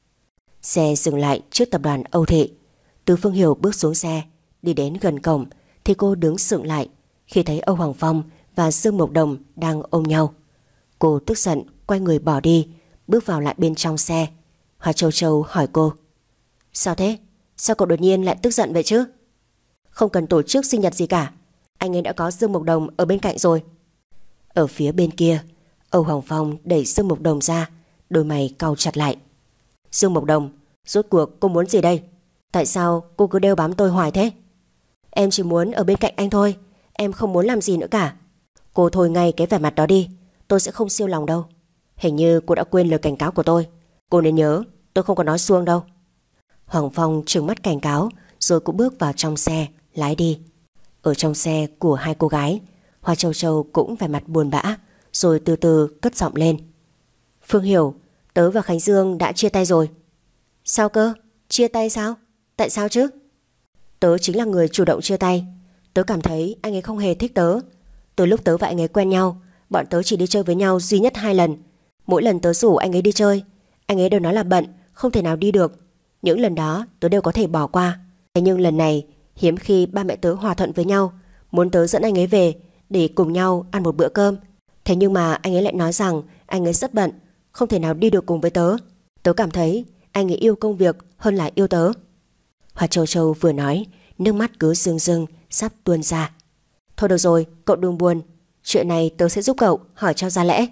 [SPEAKER 2] Xe dừng lại trước tập đoàn Âu Thị. Từ Phương Hiểu bước xuống xe, đi đến gần cổng thì cô đứng sững lại khi thấy Âu Hoàng Phong và Dương Mộc Đồng đang ôm nhau. Cô tức giận quay người bỏ đi, bước vào lại bên trong xe. Hoa Châu Châu hỏi cô. Sao thế? Sao cậu đột nhiên lại tức giận vậy chứ? Không cần tổ chức sinh nhật gì cả, anh ấy đã có Dương Mộc Đồng ở bên cạnh rồi. Ở phía bên kia, Âu Hoàng Phong đẩy Dương Mộc Đồng ra, đôi mày cau chặt lại. Dương Mộc Đồng, rốt cuộc cô muốn gì đây? Tại sao cô cứ đeo bám tôi hoài thế? Em chỉ muốn ở bên cạnh anh thôi, em không muốn làm gì nữa cả. Cô thôi ngay cái vẻ mặt đó đi, tôi sẽ không siêu lòng đâu. Hình như cô đã quên lời cảnh cáo của tôi. Cô nên nhớ, tôi không có nói suông đâu. Hoàng Phong trừng mắt cảnh cáo, rồi cũng bước vào trong xe, lái đi. Ở trong xe của hai cô gái, Hoa Châu Châu cũng vẻ mặt buồn bã, rồi từ từ cất giọng lên. Phương Hiểu, tớ và Khánh Dương đã chia tay rồi. Sao cơ? Chia tay sao? Tại sao chứ? Tớ chính là người chủ động chia tay. Tớ cảm thấy anh ấy không hề thích tớ. Từ lúc tớ và anh ấy quen nhau, bọn tớ chỉ đi chơi với nhau duy nhất 2 lần. Mỗi lần tớ rủ anh ấy đi chơi, anh ấy đều nói là bận, không thể nào đi được. Những lần đó tớ đều có thể bỏ qua. Thế nhưng lần này hiếm khi ba mẹ tớ hòa thuận với nhau, muốn tớ dẫn anh ấy về để cùng nhau ăn một bữa cơm. Thế nhưng mà anh ấy lại nói rằng anh ấy rất bận, không thể nào đi được cùng với tớ. Tớ cảm thấy anh ấy yêu công việc hơn là yêu tớ. Hoa Châu Châu vừa nói, nước mắt cứ rưng rưng sắp tuôn ra. Thôi được rồi, cậu đừng buồn, chuyện này tớ sẽ giúp cậu hỏi cho ra lẽ.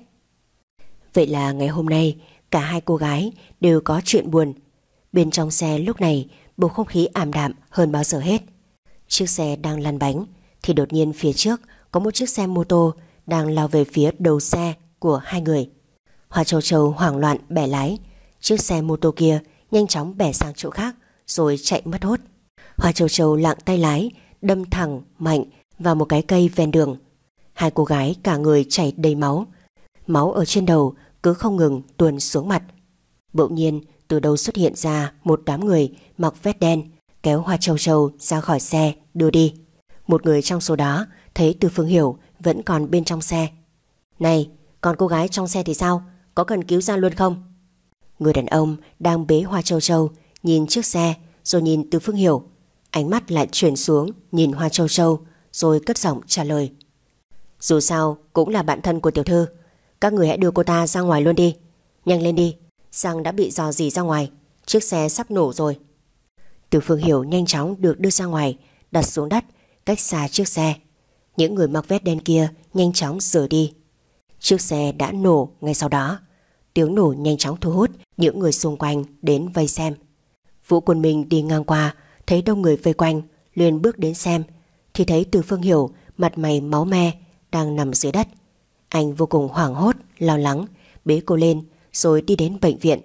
[SPEAKER 2] Vậy là ngày hôm nay cả hai cô gái đều có chuyện buồn. Bên trong xe lúc này bầu không khí ảm đạm hơn bao giờ hết. Chiếc xe đang lăn bánh thì đột nhiên phía trước có một chiếc xe mô tô đang lao về phía đầu xe của hai người. Hoa Châu Châu hoảng loạn bẻ lái. Chiếc xe mô tô kia nhanh chóng bẻ sang chỗ khác rồi chạy mất hút. Hoa Châu Châu lạng tay lái, đâm thẳng mạnh vào một cái cây ven đường. Hai cô gái cả người chảy đầy máu. Máu ở trên đầu cứ không ngừng tuôn xuống mặt. Bỗng nhiên từ đâu xuất hiện ra một đám người mặc vest đen kéo Hoa Châu Châu ra khỏi xe đưa đi. Một người trong số đó thấy Từ Phương Hiểu vẫn còn bên trong xe. Này, còn cô gái trong xe thì sao? Có cần cứu ra luôn không? Người đàn ông đang bế Hoa Châu Châu nhìn chiếc xe rồi nhìn Từ Phương Hiểu. Ánh mắt lại chuyển xuống nhìn Hoa Châu Châu rồi cất giọng trả lời. Dù sao cũng là bạn thân của tiểu thư, các người hãy đưa cô ta ra ngoài luôn đi. Nhanh lên đi, xăng đã bị rò rỉ ra ngoài, chiếc xe sắp nổ rồi. Từ Phương Hiểu nhanh chóng được đưa ra ngoài, đặt xuống đất cách xa chiếc xe. Những người mặc vest đen kia nhanh chóng rời đi. Chiếc xe đã nổ ngay sau đó. Tiếng nổ nhanh chóng thu hút những người xung quanh đến vây xem. Vũ Quân Minh đi ngang qua thấy đông người vây quanh, liền bước đến xem. thì thấy Từ Phương Hiểu mặt mày máu me đang nằm dưới đất. Anh vô cùng hoảng hốt, lo lắng, bế cô lên rồi đi đến bệnh viện.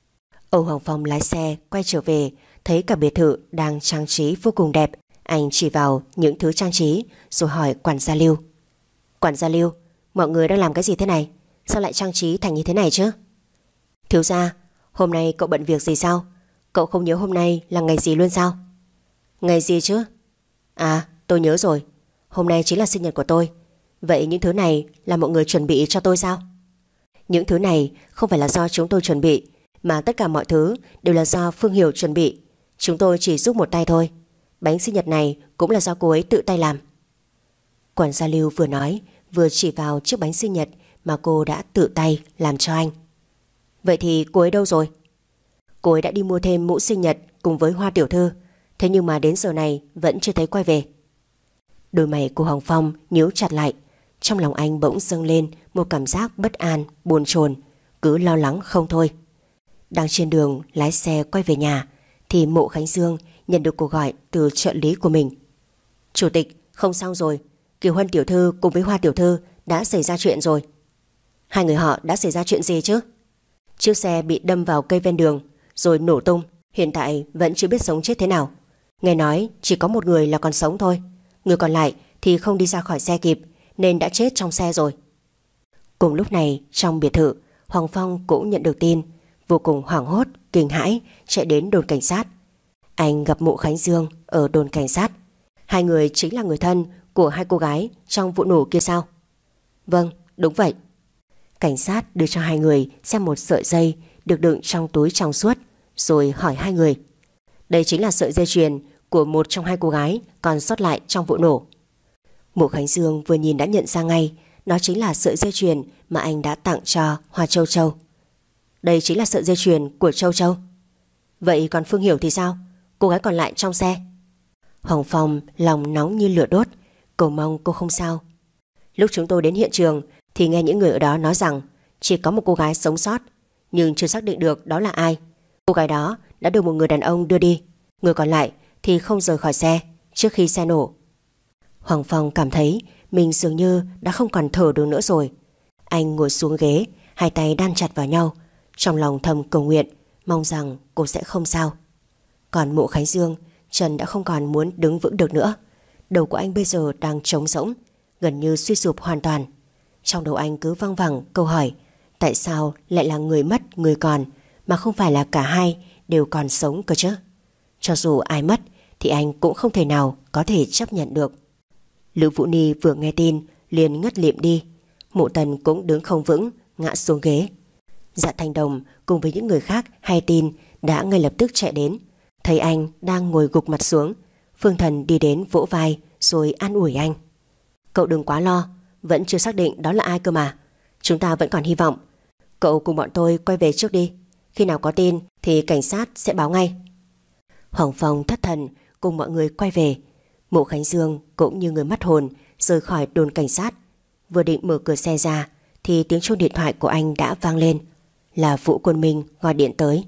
[SPEAKER 2] Âu Hoàng Phong lái xe quay trở về, thấy cả biệt thự đang trang trí vô cùng đẹp. Anh chỉ vào những thứ trang trí rồi hỏi quản gia Lưu. Quản gia Lưu, mọi người đang làm cái gì thế này? Sao lại trang trí thành như thế này chứ? Thiếu gia, hôm nay cậu bận việc gì sao? Cậu không nhớ hôm nay là ngày gì luôn sao? Ngày gì chứ? À, tôi nhớ rồi. Hôm nay chính là sinh nhật của tôi. Vậy những thứ này là mọi người chuẩn bị cho tôi sao? Những thứ này không phải là do chúng tôi chuẩn bị, mà tất cả mọi thứ đều là do Phương Hiểu chuẩn bị. Chúng tôi chỉ giúp một tay thôi. Bánh sinh nhật này cũng là do cô ấy tự tay làm. Quản gia Lưu vừa nói vừa chỉ vào chiếc bánh sinh nhật mà cô đã tự tay làm cho anh. Vậy thì cô ấy đâu rồi? Cô ấy đã đi mua thêm mũ sinh nhật cùng với Hoa tiểu thư. Thế nhưng mà đến giờ này vẫn chưa thấy quay về. Đôi mày của Hoàng Phong nhíu chặt lại. Trong lòng anh bỗng dâng lên một cảm giác bất an, buồn chồn, cứ lo lắng không thôi. Đang trên đường lái xe quay về nhà thì Mộ Khánh Dương nhận được cuộc gọi từ trợ lý của mình. Chủ tịch, không xong rồi. Kiều Huân tiểu thư cùng với Hoa tiểu thư đã xảy ra chuyện rồi. Hai người họ đã xảy ra chuyện gì chứ? Chiếc xe bị đâm vào cây ven đường rồi nổ tung. Hiện tại vẫn chưa biết sống chết thế nào. Nghe nói chỉ có một người là còn sống thôi. Người còn lại thì không đi ra khỏi xe kịp nên đã chết trong xe rồi. Cùng lúc này trong biệt thự, Hoàng Phong cũng nhận được tin, vô cùng hoảng hốt, kinh hãi chạy đến đồn cảnh sát. Anh gặp Mộ Khánh Dương ở đồn cảnh sát. Hai người chính là người thân của hai cô gái trong vụ nổ kia sao? Vâng, đúng vậy. Cảnh sát đưa cho hai người xem một sợi dây được đựng trong túi trong suốt, rồi hỏi hai người. Đây chính là sợi dây chuyền của một trong hai cô gái còn sót lại trong vụ nổ. Mộ Khánh Dương vừa nhìn đã nhận ra ngay, nó chính là sợi dây chuyền mà anh đã tặng cho Hoa Châu Châu. Đây chính là sợi dây chuyền của Châu Châu. Vậy còn Phương Hiểu thì sao? Cô gái còn lại trong xe. Hoàng Phong lòng nóng như lửa đốt, cầu mong cô không sao. Lúc chúng tôi đến hiện trường thì nghe những người ở đó nói rằng chỉ có một cô gái sống sót, nhưng chưa xác định được đó là ai. Cô gái đó đã được một người đàn ông đưa đi, người còn lại thì không rời khỏi xe trước khi xe nổ. Hoàng Phong cảm thấy mình dường như đã không còn thở được nữa rồi. Anh ngồi xuống ghế, hai tay đan chặt vào nhau, trong lòng thầm cầu nguyện, mong rằng cô sẽ không sao. Còn Mộ Khánh Dương, chân đã không còn muốn đứng vững được nữa. Đầu của anh bây giờ đang trống rỗng, gần như suy sụp hoàn toàn. Trong đầu anh cứ văng vẳng câu hỏi: tại sao lại là người mất người còn, mà không phải là cả hai đều còn sống cơ chứ? Cho dù ai mất thì anh cũng không thể nào có thể chấp nhận được. Lữ Vũ Ni vừa nghe tin liền ngất lịm đi. Mộ Tần cũng đứng không vững, ngã xuống ghế. Dạ Thanh Đồng cùng với những người khác hay tin đã ngay lập tức chạy đến. Thấy anh đang ngồi gục mặt xuống, Phương Thần đi đến vỗ vai rồi an ủi anh. Cậu đừng quá lo, vẫn chưa xác định đó là ai cơ mà. Chúng ta vẫn còn hy vọng. Cậu cùng bọn tôi quay về trước đi. Khi nào có tin thì cảnh sát sẽ báo ngay. Hoàng Phong thất thần cùng mọi người quay về. Mộ Khánh Dương cũng như người mất hồn rời khỏi đồn cảnh sát. Vừa định mở cửa xe ra thì tiếng chuông điện thoại của anh đã vang lên. Là Vũ Quân Minh gọi điện tới.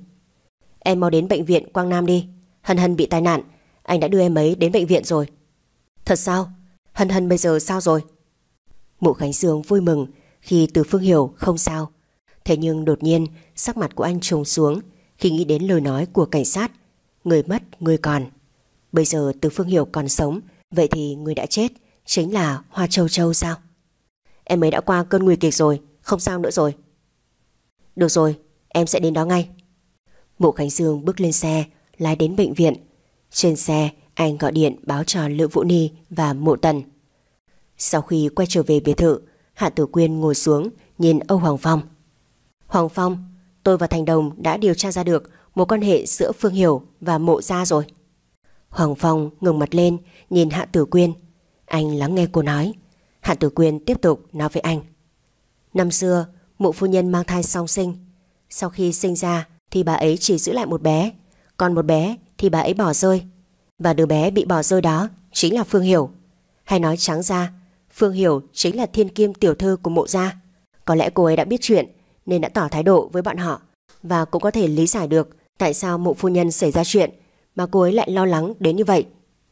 [SPEAKER 2] Em mau đến bệnh viện Quang Nam đi. Hân Hân bị tai nạn, anh đã đưa em ấy đến bệnh viện rồi. Thật sao? Hân Hân bây giờ sao rồi? Mộ Khánh Dương vui mừng khi Từ Phương Hiểu không sao. Thế nhưng đột nhiên sắc mặt của anh trùng xuống khi nghĩ đến lời nói của cảnh sát: người mất người còn. Bây giờ Từ Phương Hiểu còn sống, vậy thì người đã chết chính là Hoa Châu Châu sao? Em ấy đã qua cơn nguy kịch rồi, không sao nữa rồi. Được rồi, em sẽ đến đó ngay. Mộ Khánh Dương bước lên xe lái đến bệnh viện. Trên xe anh gọi điện báo cho Lữ Vũ Ni và Mộ Tần. Sau khi quay trở về biệt thự, Hạ Tử Quyên ngồi xuống nhìn Âu Hoàng Phong. Hoàng Phong, tôi và Thành Đồng đã điều tra ra được mối quan hệ giữa Phương Hiểu và Mộ gia rồi. Hoàng Phong ngẩng mặt lên nhìn Hạ Tử Quyên. Anh lắng nghe cô nói. Hạ Tử Quyên tiếp tục nói với anh. Năm xưa Mộ phu nhân mang thai song sinh. Sau khi sinh ra thì bà ấy chỉ giữ lại một bé, còn một bé thì bà ấy bỏ rơi. Và đứa bé bị bỏ rơi đó chính là Phương Hiểu. Hay nói trắng ra, Phương Hiểu chính là thiên kim tiểu thư của Mộ gia. Có lẽ cô ấy đã biết chuyện nên đã tỏ thái độ với bọn họ, và cũng có thể lý giải được tại sao Mộ phu nhân xảy ra chuyện mà cô ấy lại lo lắng đến như vậy.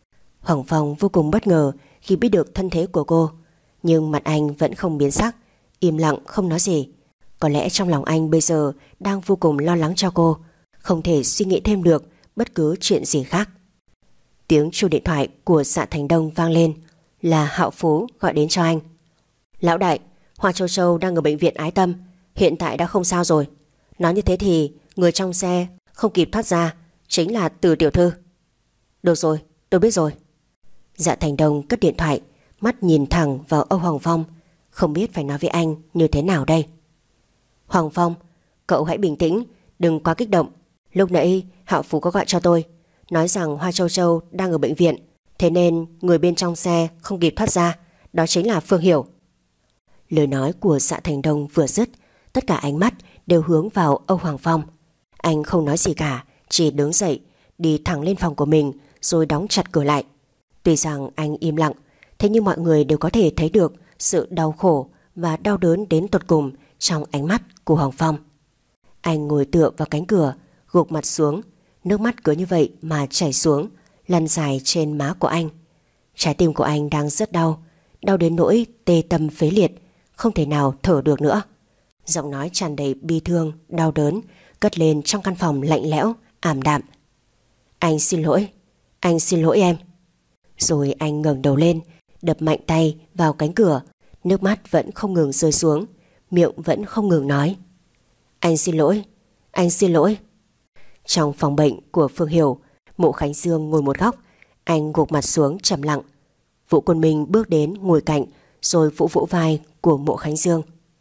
[SPEAKER 2] Hoàng Phong vô cùng bất ngờ khi biết được thân thế của cô, nhưng mặt anh vẫn không biến sắc, im lặng không nói gì. Có lẽ trong lòng anh bây giờ đang vô cùng lo lắng cho cô, không thể suy nghĩ thêm được bất cứ chuyện gì khác. Tiếng chuông điện thoại của Dạ Thành Đông vang lên, là Hạo Phú gọi đến cho anh. Lão đại, Hoa Châu Châu đang ở bệnh viện Ái Tâm, hiện tại đã không sao rồi. Nói như thế thì người trong xe không kịp thoát ra chính là Từ tiểu thư. Được rồi, tôi biết rồi. Dạ Thành Đông cất điện thoại, mắt nhìn thẳng vào Âu Hoàng Phong, không biết phải nói với anh như thế nào đây. Hoàng Phong, cậu hãy bình tĩnh, đừng quá kích động. Lúc nãy Hạo Phú có gọi cho tôi, nói rằng Hoa Châu Châu đang ở bệnh viện, thế nên người bên trong xe không kịp thoát ra, đó chính là Phương Hiểu. Lời nói của Dạ Thành Đông vừa dứt, tất cả ánh mắt đều hướng vào Âu Hoàng Phong. Anh không nói gì cả, chỉ đứng dậy, đi thẳng lên phòng của mình rồi đóng chặt cửa lại. Tuy rằng anh im lặng, thế nhưng mọi người đều có thể thấy được sự đau khổ và đau đớn đến tột cùng trong ánh mắt của Hoàng Phong. Anh ngồi tựa vào cánh cửa, gục mặt xuống, nước mắt cứ như vậy mà chảy xuống, lăn dài trên má của anh. Trái tim của anh đang rất đau, đau đến nỗi tê tâm phế liệt, không thể nào thở được nữa. Giọng nói tràn đầy bi thương, đau đớn cất lên trong căn phòng lạnh lẽo, ảm đạm. Anh xin lỗi em. Rồi anh ngẩng đầu lên, đập mạnh tay vào cánh cửa, nước mắt vẫn không ngừng rơi xuống, miệng vẫn không ngừng nói. Anh xin lỗi. Trong phòng bệnh của Phương Hiểu, Mộ Khánh Dương ngồi một góc, anh gục mặt xuống trầm lặng. Vũ Quân Minh bước đến ngồi cạnh, rồi vỗ vỗ vai của Mộ Khánh Dương.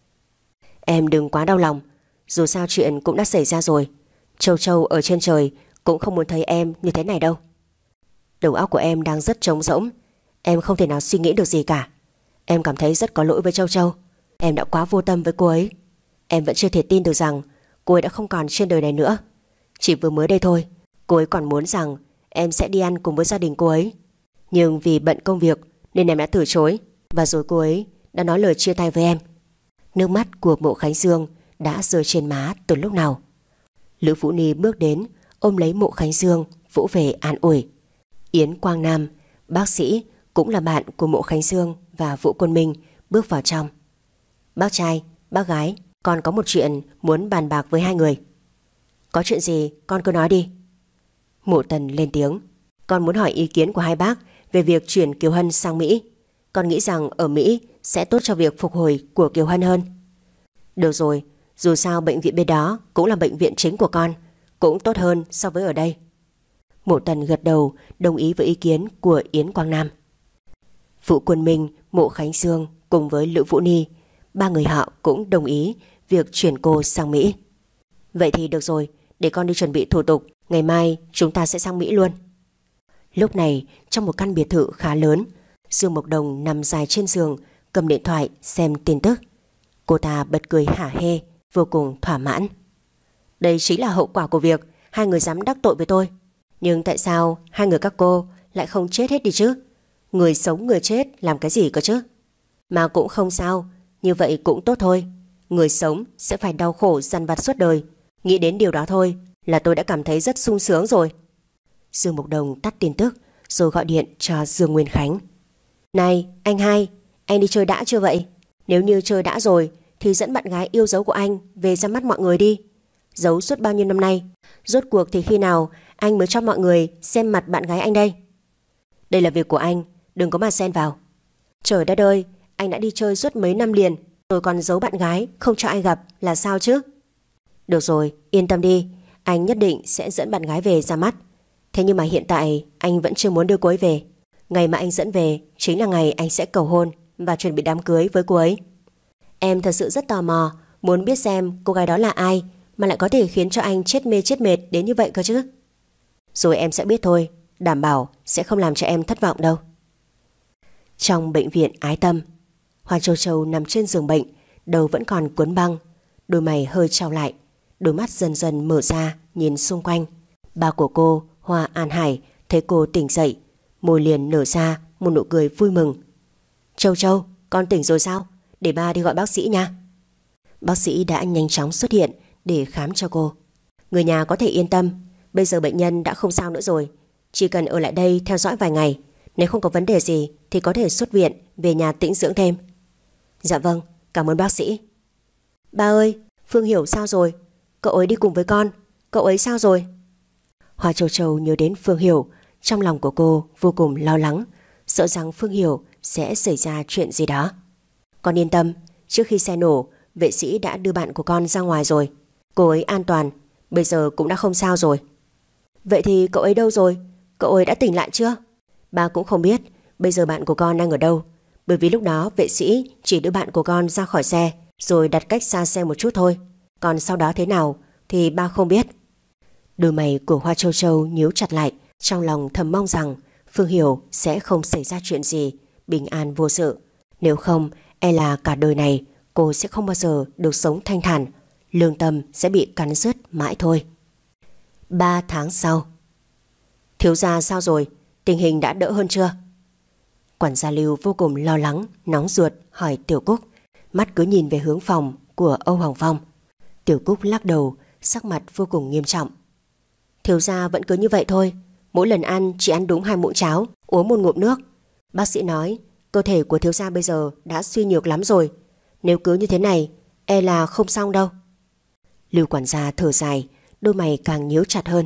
[SPEAKER 2] Em đừng quá đau lòng, dù sao chuyện cũng đã xảy ra rồi. Châu Châu ở trên trời cũng không muốn thấy em như thế này đâu. Đầu óc của em đang rất trống rỗng, em không thể nào suy nghĩ được gì cả. Em cảm thấy rất có lỗi với Châu Châu, em đã quá vô tâm với cô ấy. Em vẫn chưa thể tin được rằng cô ấy đã không còn trên đời này nữa. Chỉ vừa mới đây thôi, cô ấy còn muốn rằng em sẽ đi ăn cùng với gia đình cô ấy, nhưng vì bận công việc nên em đã từ chối. Và rồi cô ấy đã nói lời chia tay với em. Nước mắt của Mộ Khánh Dương đã rơi trên má từ lúc nào. Lữ Vũ Ni bước đến, ôm lấy Mộ Khánh Dương, vỗ về an ủi. Yến Quang Nam, bác sĩ cũng là bạn của Mộ Khánh Dương và Vũ Quân Minh, bước vào trong. Bác trai, bác gái, con có một chuyện muốn bàn bạc với hai người. Có chuyện gì con cứ nói đi. Mộ Tần lên tiếng. Con muốn hỏi ý kiến của hai bác về việc chuyển Kiều Hân sang Mỹ. Con nghĩ rằng ở Mỹ sẽ tốt cho việc phục hồi của Kiều Hân hơn. Được rồi, dù sao bệnh viện bên đó cũng là bệnh viện chính của con, cũng tốt hơn so với ở đây. Mộ Tần gật đầu, đồng ý với ý kiến của Yến Quang Nam. Vũ Quân Minh, Mộ Khánh Dương cùng với Lữ Vũ Ni, ba người họ cũng đồng ý việc chuyển cô sang Mỹ. Vậy thì được rồi, để con đi chuẩn bị thủ tục, ngày mai chúng ta sẽ sang Mỹ luôn. Lúc này, trong một căn biệt thự khá lớn, Dương Mộc Đồng nằm dài trên giường, cầm điện thoại xem tin tức. Cô ta bật cười hả hê, vô cùng thỏa mãn. Đây chính là hậu quả của việc hai người dám đắc tội với tôi. Nhưng tại sao hai người các cô lại không chết hết đi chứ? Người sống người chết làm cái gì cơ chứ? Mà cũng không sao, như vậy cũng tốt thôi. Người sống sẽ phải đau khổ dằn vặt suốt đời. Nghĩ đến điều đó thôi là tôi đã cảm thấy rất sung sướng rồi. Dương Mộc Đồng tắt tin tức rồi gọi điện cho Dương Nguyên Khánh. Này anh hai, anh đi chơi đã chưa vậy? Nếu như chơi đã rồi thì dẫn bạn gái yêu dấu của anh về ra mắt mọi người đi. Giấu suốt bao nhiêu năm nay, rốt cuộc thì khi nào anh mới cho mọi người xem mặt bạn gái anh đây? Đây là việc của anh, đừng có mà xen vào. Trời đất ơi, anh đã đi chơi suốt mấy năm liền, tôi còn giấu bạn gái không cho ai gặp là sao chứ? Được rồi, yên tâm đi, anh nhất định sẽ dẫn bạn gái về ra mắt. Thế nhưng mà hiện tại anh vẫn chưa muốn đưa cô ấy về. Ngày mà anh dẫn về chính là ngày anh sẽ cầu hôn và chuẩn bị đám cưới với cô ấy. Em thật sự rất tò mò, muốn biết xem cô gái đó là ai mà lại có thể khiến cho anh chết mê chết mệt đến như vậy cơ chứ. Rồi em sẽ biết thôi, đảm bảo sẽ không làm cho em thất vọng đâu. Trong bệnh viện Ái Tâm, Hoa Châu Châu nằm trên giường bệnh, đầu vẫn còn cuốn băng, đôi mày hơi trao lại, đôi mắt dần dần mở ra nhìn xung quanh. Ba của cô, Hoa An Hải, thấy cô tỉnh dậy, môi liền nở ra một nụ cười vui mừng. Châu Châu, con tỉnh rồi sao? Để ba đi gọi bác sĩ nha. Bác sĩ đã nhanh chóng xuất hiện để khám cho cô. Người nhà có thể yên tâm, bây giờ bệnh nhân đã không sao nữa rồi, chỉ cần ở lại đây theo dõi vài ngày, Nếu không có vấn đề gì thì có thể xuất viện về nhà tĩnh dưỡng thêm. Dạ vâng, cảm ơn bác sĩ. Ba ơi, Phương Hiểu sao rồi? Cậu ấy đi cùng với con, cậu ấy sao rồi? Hoa Châu Châu nhớ đến Phương Hiểu, trong lòng của cô vô cùng lo lắng, sợ rằng Phương Hiểu sẽ xảy ra chuyện gì đó. Con yên tâm, trước khi xe nổ, vệ sĩ đã đưa bạn của con ra ngoài rồi. Cô ấy an toàn, bây giờ cũng đã không sao rồi. Vậy thì cậu ấy đâu rồi? Cậu ấy đã tỉnh lại chưa? Ba cũng không biết bây giờ bạn của con đang ở đâu, bởi vì lúc đó vệ sĩ chỉ đưa bạn của con ra khỏi xe rồi đặt cách xa xe một chút thôi. Còn sau đó thế nào thì ba không biết. Đôi mày của Hoa Châu Châu nhíu chặt lại, trong lòng thầm mong rằng Phương Hiểu sẽ không xảy ra chuyện gì, bình an vô sự. Nếu không, e là cả đời này cô sẽ không bao giờ được sống thanh thản, lương tâm sẽ bị cắn rứt mãi thôi. 3 tháng sau. Thiếu gia sao rồi? Tình hình đã đỡ hơn chưa? Quản gia Lưu vô cùng lo lắng, nóng ruột hỏi Tiểu Cúc, mắt cứ nhìn về hướng phòng của Âu Hoàng Phong. Tiểu Cúc lắc đầu, sắc mặt vô cùng nghiêm trọng. Thiếu gia vẫn cứ như vậy thôi, mỗi lần ăn chỉ ăn đúng 2 muỗng cháo, uống 1 ngụm nước. Bác sĩ nói cơ thể của thiếu gia bây giờ đã suy nhược lắm rồi, nếu cứ như thế này e là không xong đâu. Lưu quản gia thở dài, đôi mày càng nhíu chặt hơn.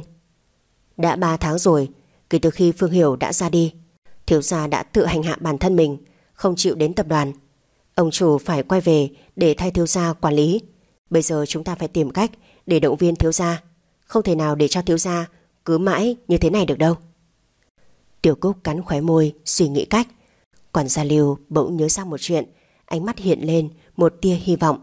[SPEAKER 2] Đã 3 tháng rồi, kể từ khi Phương Hiểu đã ra đi, thiếu gia đã tự hành hạ bản thân mình, không chịu đến tập đoàn. Ông chủ phải quay về để thay thiếu gia quản lý. Bây giờ chúng ta phải tìm cách để động viên thiếu gia, không thể nào để cho thiếu gia cứ mãi như thế này được đâu. Tiểu Cúc cắn khóe môi suy nghĩ cách. Quản gia Lưu bỗng nhớ ra một chuyện, ánh mắt hiện lên một tia hy vọng.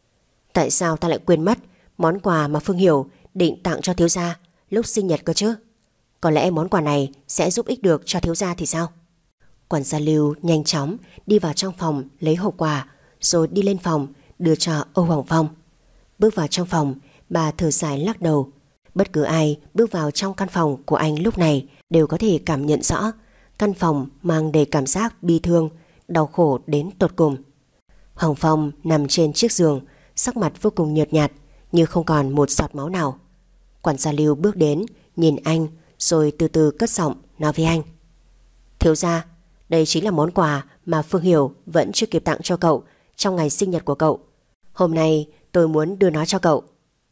[SPEAKER 2] Tại sao ta lại quên mất món quà mà Phương Hiểu định tặng cho thiếu gia lúc sinh nhật cơ chứ? Có lẽ món quà này sẽ giúp ích được cho thiếu gia thì sao? Quản gia Lưu nhanh chóng đi vào trong phòng lấy hộp quà, rồi đi lên phòng đưa cho Âu Hoàng Phong. Bước vào trong phòng, bà thở dài lắc đầu. Bất cứ ai bước vào trong căn phòng của anh lúc này đều có thể cảm nhận rõ căn phòng mang đầy cảm giác bi thương, đau khổ đến tột cùng. Hoàng Phong nằm trên chiếc giường, sắc mặt vô cùng nhợt nhạt, như không còn một giọt máu nào. Quản gia Lưu bước đến, nhìn anh, rồi từ từ cất giọng nói với anh. Thiếu gia, đây chính là món quà mà Phương Hiểu vẫn chưa kịp tặng cho cậu trong ngày sinh nhật của cậu. Hôm nay tôi muốn đưa nó cho cậu.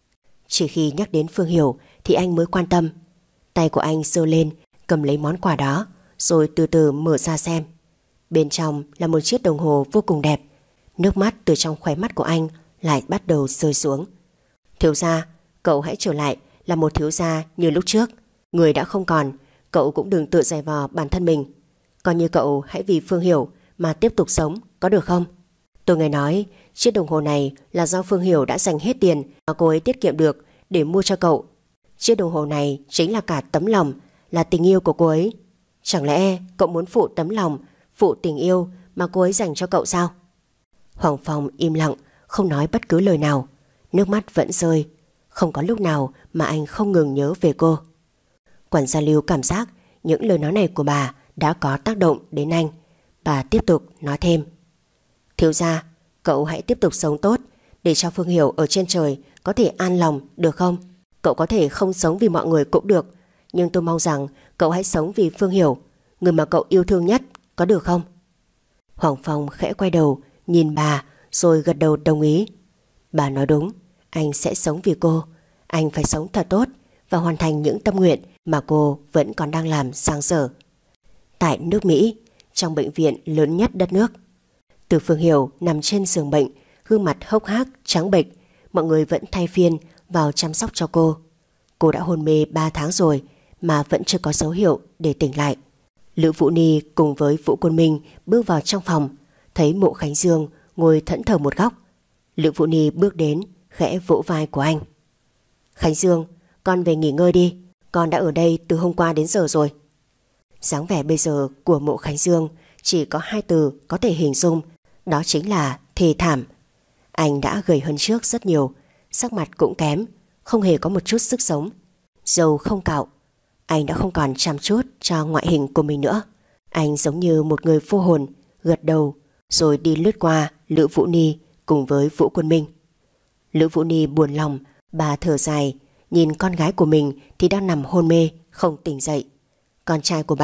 [SPEAKER 2] Chỉ khi nhắc đến Phương Hiểu thì anh mới quan tâm. Tay của anh giơ lên, cầm lấy món quà đó, rồi từ từ mở ra xem. Bên trong là một chiếc đồng hồ vô cùng đẹp. Nước mắt từ trong khóe mắt của anh lại bắt đầu rơi xuống. Thiếu gia, cậu hãy trở lại là một thiếu gia như lúc trước. Người đã không còn, cậu cũng đừng tự dày vò bản thân mình. Coi như cậu hãy vì Phương Hiểu mà tiếp tục sống, có được không? Tôi nghe nói chiếc đồng hồ này là do Phương Hiểu đã dành hết tiền mà cô ấy tiết kiệm được để mua cho cậu. Chiếc đồng hồ này chính là cả tấm lòng, là tình yêu của cô ấy. Chẳng lẽ cậu muốn phụ tấm lòng, phụ tình yêu mà cô ấy dành cho cậu sao? Hoàng Phong im lặng, không nói bất cứ lời nào. Nước mắt vẫn rơi, không có lúc nào mà anh không ngừng nhớ về cô. Quản gia Lưu cảm giác những lời nói này của bà đã có tác động đến anh. Bà tiếp tục nói thêm. Thiếu gia, cậu hãy tiếp tục sống tốt để cho Phương Hiểu ở trên trời có thể an lòng, được không? Cậu có thể không sống vì mọi người cũng được, nhưng tôi mong rằng cậu hãy sống vì Phương Hiểu, người mà cậu yêu thương nhất, có được không? Hoàng Phong khẽ quay đầu nhìn bà, rồi gật đầu đồng ý. Bà nói đúng, anh sẽ sống vì cô. Anh phải sống thật tốt và hoàn thành những tâm nguyện mà cô vẫn còn đang làm dang dở. Tại nước Mỹ, trong bệnh viện lớn nhất đất nước, Từ Phương Hiểu nằm trên giường bệnh, gương mặt hốc hác trắng bệch. Mọi người vẫn thay phiên vào chăm sóc cho cô. Cô đã hôn mê 3 tháng rồi mà vẫn chưa có dấu hiệu để tỉnh lại. Lữ Vũ Ni cùng với Vũ Quân Minh bước vào trong phòng, thấy Mộ Khánh Dương ngồi thẫn thờ một góc. Lữ Vũ Ni bước đến, khẽ vỗ vai của anh. Khánh Dương, con về nghỉ ngơi đi, con đã ở đây từ hôm qua đến giờ rồi. Dáng vẻ bây giờ của Mộ Khánh Dương chỉ có 2 từ có thể hình dung, đó chính là thê thảm. Anh đã gầy hơn trước rất nhiều, sắc mặt cũng kém, không hề có một chút sức sống. Râu không cạo, anh đã không còn chăm chút cho ngoại hình của mình nữa. Anh giống như một người vô hồn, gật đầu rồi đi lướt qua Lữ Vũ Ni cùng với Vũ Quân Minh. Lữ Vũ Ni buồn lòng, bà thở dài, nhìn con gái của mình thì đang nằm hôn mê, không tỉnh dậy. Con trai của bà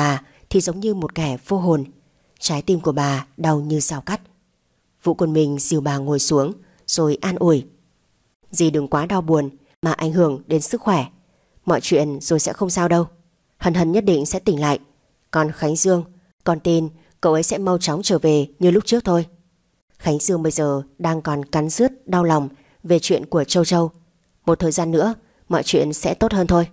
[SPEAKER 2] thì giống như một kẻ vô hồn. Trái tim của bà đau như dao cắt. Vũ Quân Minh dìu bà ngồi xuống rồi an ủi: "Dì đừng quá đau buồn mà ảnh hưởng đến sức khỏe. Mọi chuyện rồi sẽ không sao đâu. Hân Hân nhất định sẽ tỉnh lại. Còn Khánh Dương, con tin cậu ấy sẽ mau chóng trở về như lúc trước thôi. Khánh Dương bây giờ đang còn cắn rứt đau lòng về chuyện của Châu Châu. Một thời gian nữa mọi chuyện sẽ tốt hơn thôi."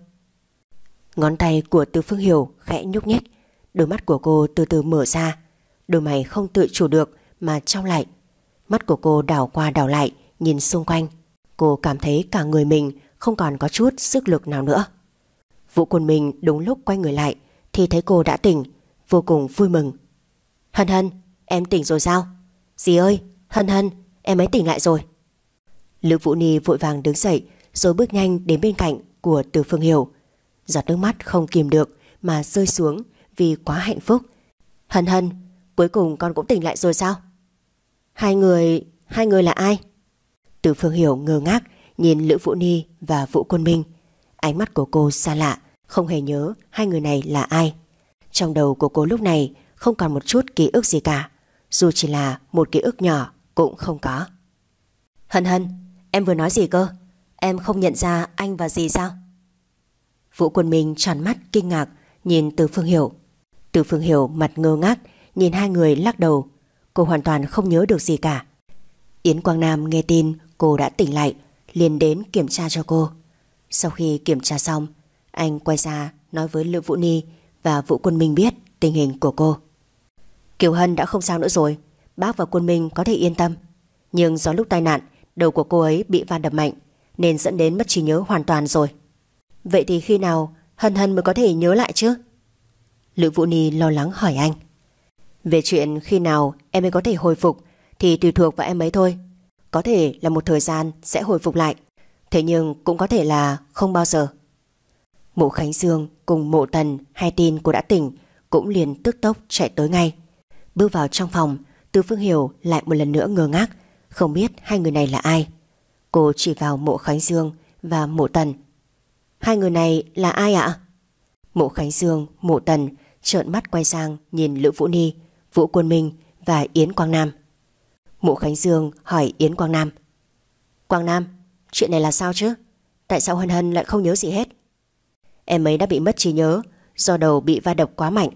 [SPEAKER 2] Ngón tay của Từ Phương Hiểu khẽ nhúc nhích. Đôi mắt của cô từ từ mở ra. Đôi mày không tự chủ được mà chau lại. Mắt của cô đảo qua đảo lại, nhìn xung quanh. Cô cảm thấy cả người mình không còn có chút sức lực nào nữa. Vũ Quân Minh đúng lúc quay người lại thì thấy cô đã tỉnh, vô cùng vui mừng. "Hân Hân, em tỉnh rồi sao?" "Dì ơi, Hân Hân, em ấy tỉnh lại rồi." Lữ Vũ Ni vội vàng đứng dậy rồi bước nhanh đến bên cạnh của Từ Phương Hiểu. Giọt nước mắt không kìm được mà rơi xuống vì quá hạnh phúc. "Hân Hân, cuối cùng con cũng tỉnh lại rồi sao?" Hai người là ai?" Từ Phương Hiểu ngơ ngác nhìn Lữ Vũ Ni và Vũ Quân Minh. Ánh mắt của cô xa lạ, không hề nhớ hai người này là ai. Trong đầu của cô lúc này không còn một chút ký ức gì cả, dù chỉ là một ký ức nhỏ cũng không có. "Hân Hân, em vừa nói gì cơ? Em không nhận ra anh và dì sao?" Vũ Quân Minh tròn mắt kinh ngạc nhìn Từ Phương Hiểu. Từ Phương Hiểu mặt ngơ ngác nhìn hai người lắc đầu. Cô hoàn toàn không nhớ được gì cả. Yến Quang Nam nghe tin cô đã tỉnh lại liền đến kiểm tra cho cô. Sau khi kiểm tra xong, anh quay ra nói với Lữ Vũ Ni và Vũ Quân Minh biết tình hình của cô. "Kiều Hân đã không sao nữa rồi, bác và Quân Minh có thể yên tâm. Nhưng do lúc tai nạn, đầu của cô ấy bị va đập mạnh nên dẫn đến mất trí nhớ hoàn toàn rồi." "Vậy thì khi nào Hân Hân mới có thể nhớ lại chứ?" Lữ Vũ Ni lo lắng hỏi anh. "Về chuyện khi nào em ấy có thể hồi phục thì tùy thuộc vào em ấy thôi. Có thể là một thời gian sẽ hồi phục lại, thế nhưng cũng có thể là không bao giờ." Mộ Khánh Dương cùng Mộ Tần hay tin cô đã tỉnh cũng liền tức tốc chạy tới ngay. Bước vào trong phòng, Từ Phương Hiểu lại một lần nữa ngơ ngác, không biết hai người này là ai. Cô chỉ vào Mộ Khánh Dương và Mộ Tần. "Hai người này là ai ạ?" Mộ Khánh Dương, Mộ Tần trợn mắt quay sang nhìn Lữ Vũ Ni, Vũ Quân Minh và Yến Quang Nam. Mộ Khánh Dương hỏi Yến Quang Nam: "Quang Nam, chuyện này là sao chứ? Tại sao Hân Hân lại không nhớ gì hết?" "Em ấy đã bị mất trí nhớ do đầu bị va đập quá mạnh."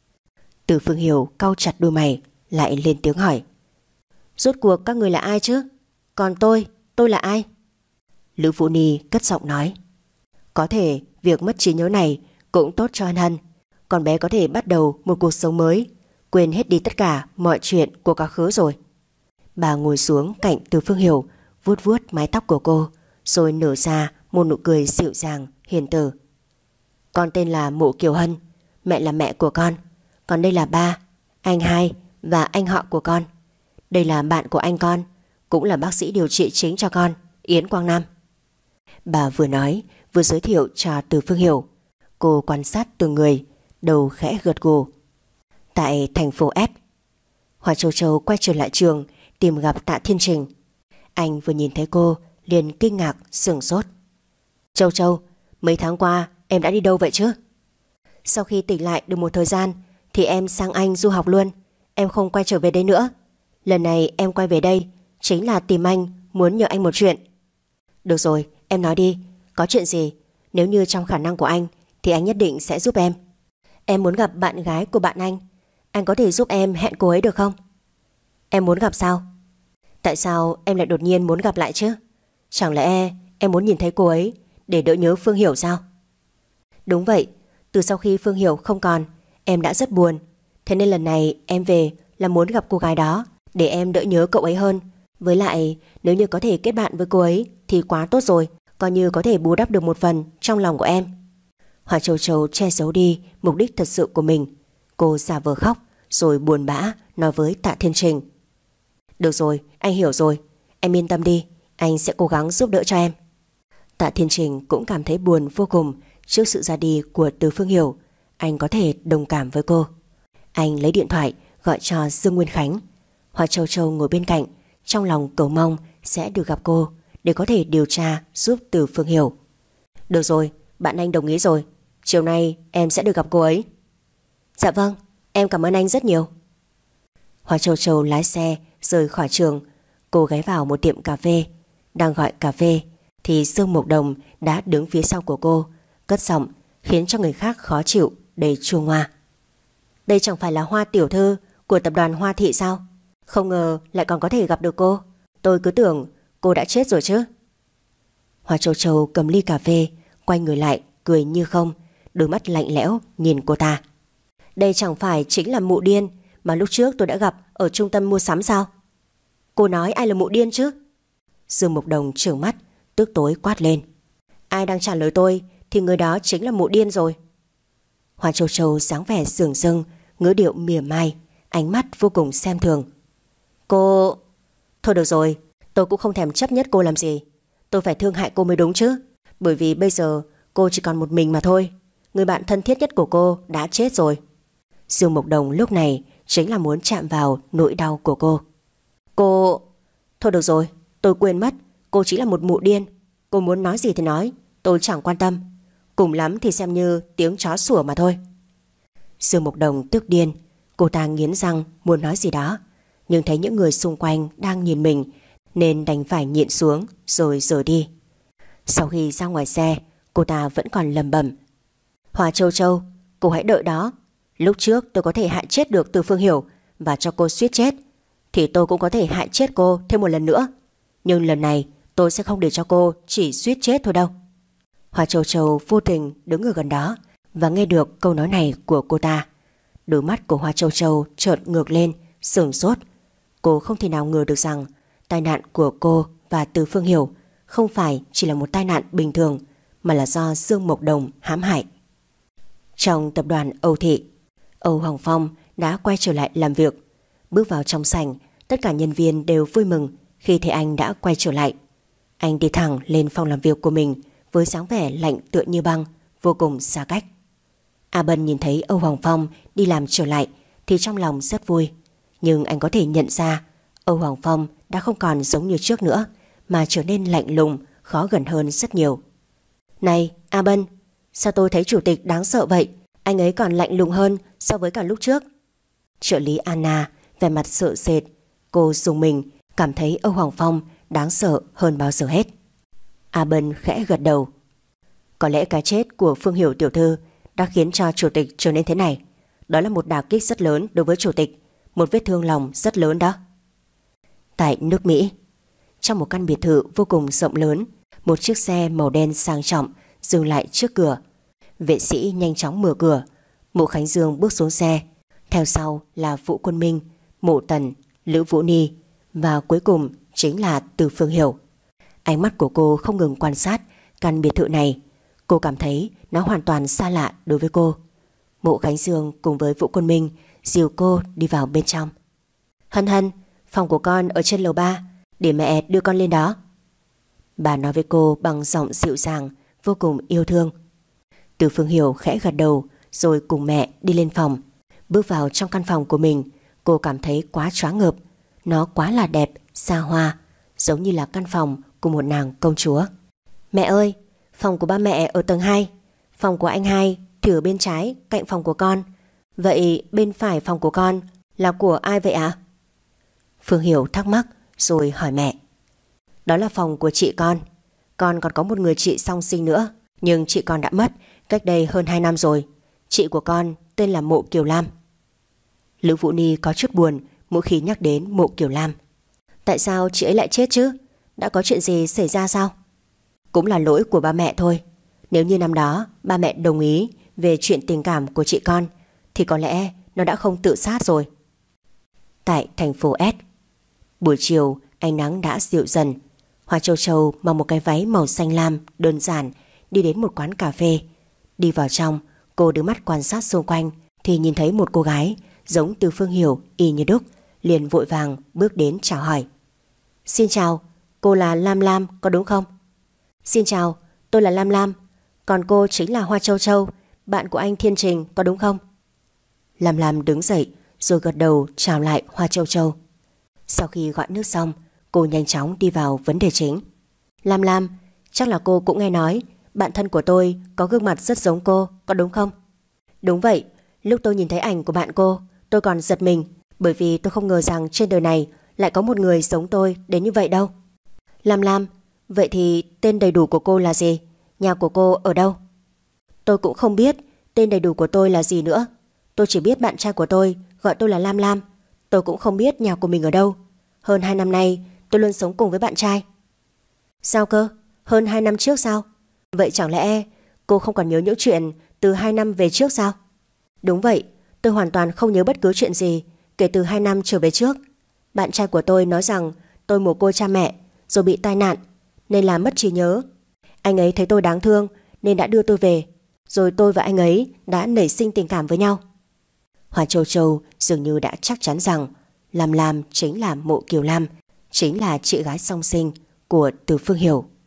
[SPEAKER 2] Từ Phương Hiểu cau chặt đôi mày lại lên tiếng hỏi: "Rốt cuộc các người là ai chứ? Còn tôi là ai?" Lữ Vũ Ni cất giọng nói: "Có thể việc mất trí nhớ này cũng tốt cho Hân Hân. Con bé có thể bắt đầu một cuộc sống mới, quên hết đi tất cả mọi chuyện của quá khứ rồi." Bà ngồi xuống cạnh Từ Phương Hiểu, vuốt vuốt mái tóc của cô, rồi nở ra một nụ cười dịu dàng hiền từ. "Con tên là Mộ Kiều Hân, mẹ là mẹ của con. Còn đây là ba, anh hai và anh họ của con. Đây là bạn của anh con, cũng là bác sĩ điều trị chính cho con, Yến Quang Nam." Bà vừa nói vừa giới thiệu cho Từ Phương Hiểu. Cô quan sát từng người, đầu khẽ gật gù. Tại thành phố S, Hoa Châu Châu quay trở lại trường tìm gặp Tạ Thiên Trình. Anh vừa nhìn thấy cô liền kinh ngạc sửng sốt. "Châu Châu, mấy tháng qua em đã đi đâu vậy chứ?" "Sau khi tỉnh lại được một thời gian thì em sang Anh du học luôn. Em không quay trở về đây nữa. Lần này em quay về đây chính là tìm anh, muốn nhờ anh một chuyện." "Được rồi, em nói đi, có chuyện gì? Nếu như trong khả năng của anh thì anh nhất định sẽ giúp em." "Em muốn gặp bạn gái của bạn anh có thể giúp em hẹn cô ấy được không?" "Em muốn gặp sao? Tại sao em lại đột nhiên muốn gặp lại chứ? Chẳng lẽ em muốn nhìn thấy cô ấy để đỡ nhớ Phương Hiểu sao?" "Đúng vậy, từ sau khi Phương Hiểu không còn, em đã rất buồn. Thế nên lần này em về là muốn gặp cô gái đó để em đỡ nhớ cậu ấy hơn. Với lại nếu như có thể kết bạn với cô ấy thì quá tốt rồi, coi như có thể bù đắp được một phần trong lòng của em." Hoa Châu Châu che giấu đi mục đích thật sự của mình. Cô giả vờ khóc rồi buồn bã nói với Tạ Thiên Trình: "Được rồi, anh hiểu rồi. Em yên tâm đi, anh sẽ cố gắng giúp đỡ cho em." Tạ Thiên Trình cũng cảm thấy buồn vô cùng trước sự ra đi của Từ Phương Hiểu. Anh có thể đồng cảm với cô. Anh lấy điện thoại gọi cho Dương Nguyên Khánh. Hoa Châu Châu ngồi bên cạnh, trong lòng cầu mong sẽ được gặp cô để có thể điều tra giúp Từ Phương Hiểu. "Được rồi, bạn anh đồng ý rồi. Chiều nay em sẽ được gặp cô ấy." Dạ vâng, em cảm ơn anh rất nhiều. Hoa Châu Châu lái xe rời khỏi trường. Cô ghé vào một tiệm cà phê. Đang gọi cà phê thì Dương Mộc Đồng đã đứng phía sau của cô, cất giọng khiến cho người khác khó chịu, đầy chua ngoa. Đây chẳng phải là Hoa tiểu thư của tập đoàn Hoa Thị sao? Không ngờ lại còn có thể gặp được cô. Tôi cứ tưởng cô đã chết rồi chứ. Hoa Châu Châu cầm ly cà phê, quay người lại cười như không, đôi mắt lạnh lẽo nhìn cô ta. Đây chẳng phải chính là mụ điên mà lúc trước tôi đã gặp ở trung tâm mua sắm sao? Cô nói ai là mụ điên chứ? Dương Mộc Đồng trừng mắt, tức tối quát lên. Ai đang trả lời tôi thì người đó chính là mụ điên rồi. Hoa Châu Châu dáng vẻ sừng sưng, ngữ điệu mỉa mai, ánh mắt vô cùng xem thường. Cô... Thôi được rồi, tôi cũng không thèm chấp nhất cô làm gì. Tôi phải thương hại cô mới đúng chứ. Bởi vì bây giờ cô chỉ còn một mình mà thôi. Người bạn thân thiết nhất của cô đã chết rồi. Dương Mộc Đồng lúc này chính là muốn chạm vào nỗi đau của cô. Cô... Thôi được rồi, tôi quên mất. Cô chỉ là một mụ điên. Cô muốn nói gì thì nói, tôi chẳng quan tâm. Cùng lắm thì xem như tiếng chó sủa mà thôi. Dương Mộc Đồng tức điên. Cô ta nghiến răng muốn nói gì đó, nhưng thấy những người xung quanh đang nhìn mình nên đành phải nhịn xuống rồi rời đi. Sau khi ra ngoài xe, cô ta vẫn còn lẩm bẩm. Hoa Châu Châu, cô hãy đợi đó. Lúc trước tôi có thể hại chết được Từ Phương Hiểu và cho cô suýt chết, thì tôi cũng có thể hại chết cô thêm một lần nữa. Nhưng lần này tôi sẽ không để cho cô chỉ suýt chết thôi đâu. Hoa Châu Châu vô tình đứng ở gần đó và nghe được câu nói này của cô ta. Đôi mắt của Hoa Châu Châu chợt ngược lên, sửng sốt. Cô không thể nào ngờ được rằng tai nạn của cô và Từ Phương Hiểu không phải chỉ là một tai nạn bình thường, mà là do Dương Mộc Đồng hãm hại. Trong tập đoàn Âu Thị, Âu Hoàng Phong đã quay trở lại làm việc. Bước vào trong sảnh, tất cả nhân viên đều vui mừng khi thấy anh đã quay trở lại. Anh đi thẳng lên phòng làm việc của mình với dáng vẻ lạnh tựa như băng, vô cùng xa cách. A Bân nhìn thấy Âu Hoàng Phong đi làm trở lại thì trong lòng rất vui. Nhưng anh có thể nhận ra Âu Hoàng Phong đã không còn giống như trước nữa, mà trở nên lạnh lùng, khó gần hơn rất nhiều. Này A Bân, sao tôi thấy chủ tịch đáng sợ vậy? Anh ấy còn lạnh lùng hơn so với cả lúc trước. Trợ lý Anna vẻ mặt sợ sệt. Cô dùng mình cảm thấy Âu Hoàng Phong đáng sợ hơn bao giờ hết. A Bân khẽ gật đầu. Có lẽ cái chết của Phương Hiểu tiểu thư đã khiến cho chủ tịch trở nên thế này. Đó là một đả kích rất lớn đối với chủ tịch, một vết thương lòng rất lớn đó. Tại nước Mỹ, trong một căn biệt thự vô cùng rộng lớn, một chiếc xe màu đen sang trọng dừng lại trước cửa. Vệ sĩ nhanh chóng mở cửa. Mộ Khánh Dương bước xuống xe, theo sau là Vũ Quân Minh, Mộ Tần, Lữ Vũ Ni và cuối cùng chính là Từ Phương Hiểu. Ánh mắt của cô không ngừng quan sát căn biệt thự này. Cô cảm thấy nó hoàn toàn xa lạ đối với cô. Mộ Khánh Dương cùng với Vũ Quân Minh dìu cô đi vào bên trong. Hân Hân, phòng của con ở trên lầu 3, để mẹ đưa con lên đó. Bà nói với cô bằng giọng dịu dàng, vô cùng yêu thương. Từ Phương Hiểu khẽ gật đầu rồi cùng mẹ đi lên phòng. Bước vào trong căn phòng của mình, cô cảm thấy quá choáng ngợp. Nó quá là đẹp, xa hoa, giống như là căn phòng của một nàng công chúa. Mẹ ơi, phòng của ba mẹ ở tầng 2, phòng của anh hai thì ở bên trái cạnh phòng của con. Vậy bên phải phòng của con là của ai vậy ạ? Phương Hiểu thắc mắc rồi hỏi mẹ. Đó là phòng của chị con. Con còn có một người chị song sinh nữa, nhưng chị con đã mất cách đây hơn 2 năm rồi. Chị của con tên là Mộ Kiều Lam. Lữ Vũ Ni có chút buồn mỗi khi nhắc đến Mộ Kiều Lam. Tại sao chị ấy lại chết chứ? Đã có chuyện gì xảy ra sao? Cũng là lỗi của ba mẹ thôi. Nếu như năm đó ba mẹ đồng ý về chuyện tình cảm của chị con thì có lẽ nó đã không tự sát rồi. Tại thành phố S, buổi chiều ánh nắng đã dịu dần. Hoa Châu Châu mặc một cái váy màu xanh lam đơn giản đi đến một quán cà phê. Đi vào trong, cô đưa mắt quan sát xung quanh thì nhìn thấy một cô gái giống Từ Phương Hiểu y như đúc, liền vội vàng bước đến chào hỏi. Xin chào, cô là Lam Lam có đúng không? Xin chào, tôi là Lam Lam. Còn cô chính là Hoa Châu Châu, bạn của anh Thiên Trình có đúng không? Lam Lam đứng dậy rồi gật đầu chào lại Hoa Châu Châu. Sau khi gọi nước xong, cô nhanh chóng đi vào vấn đề chính. Lam Lam, chắc là cô cũng nghe nói bạn thân của tôi có gương mặt rất giống cô, có đúng không? Đúng vậy, Lúc tôi nhìn thấy ảnh của bạn cô, tôi còn giật mình, bởi vì tôi không ngờ rằng trên đời này lại có một người giống tôi đến như vậy đâu. Lam Lam, vậy thì tên đầy đủ của cô là gì? Nhà của cô ở đâu? Tôi cũng không biết tên đầy đủ của tôi là gì nữa. Tôi chỉ biết bạn trai của tôi gọi tôi là Lam Lam. Tôi cũng không biết nhà của mình ở đâu. Hơn 2 năm nay tôi luôn sống cùng với bạn trai. Sao cơ? Hơn 2 năm trước sao? Vậy chẳng lẽ cô không còn nhớ những chuyện từ 2 năm về trước sao? Đúng vậy, tôi hoàn toàn không nhớ bất cứ chuyện gì kể từ 2 năm trở về trước. Bạn trai của tôi nói rằng tôi mồ côi cha mẹ rồi bị tai nạn nên là mất trí nhớ. Anh ấy thấy tôi đáng thương nên đã đưa tôi về, rồi tôi và anh ấy đã nảy sinh tình cảm với nhau. Hoa Châu Châu dường như đã chắc chắn rằng Lam Lam chính là Mộ Kiều Lam, chính là chị gái song sinh của Từ Phương Hiểu.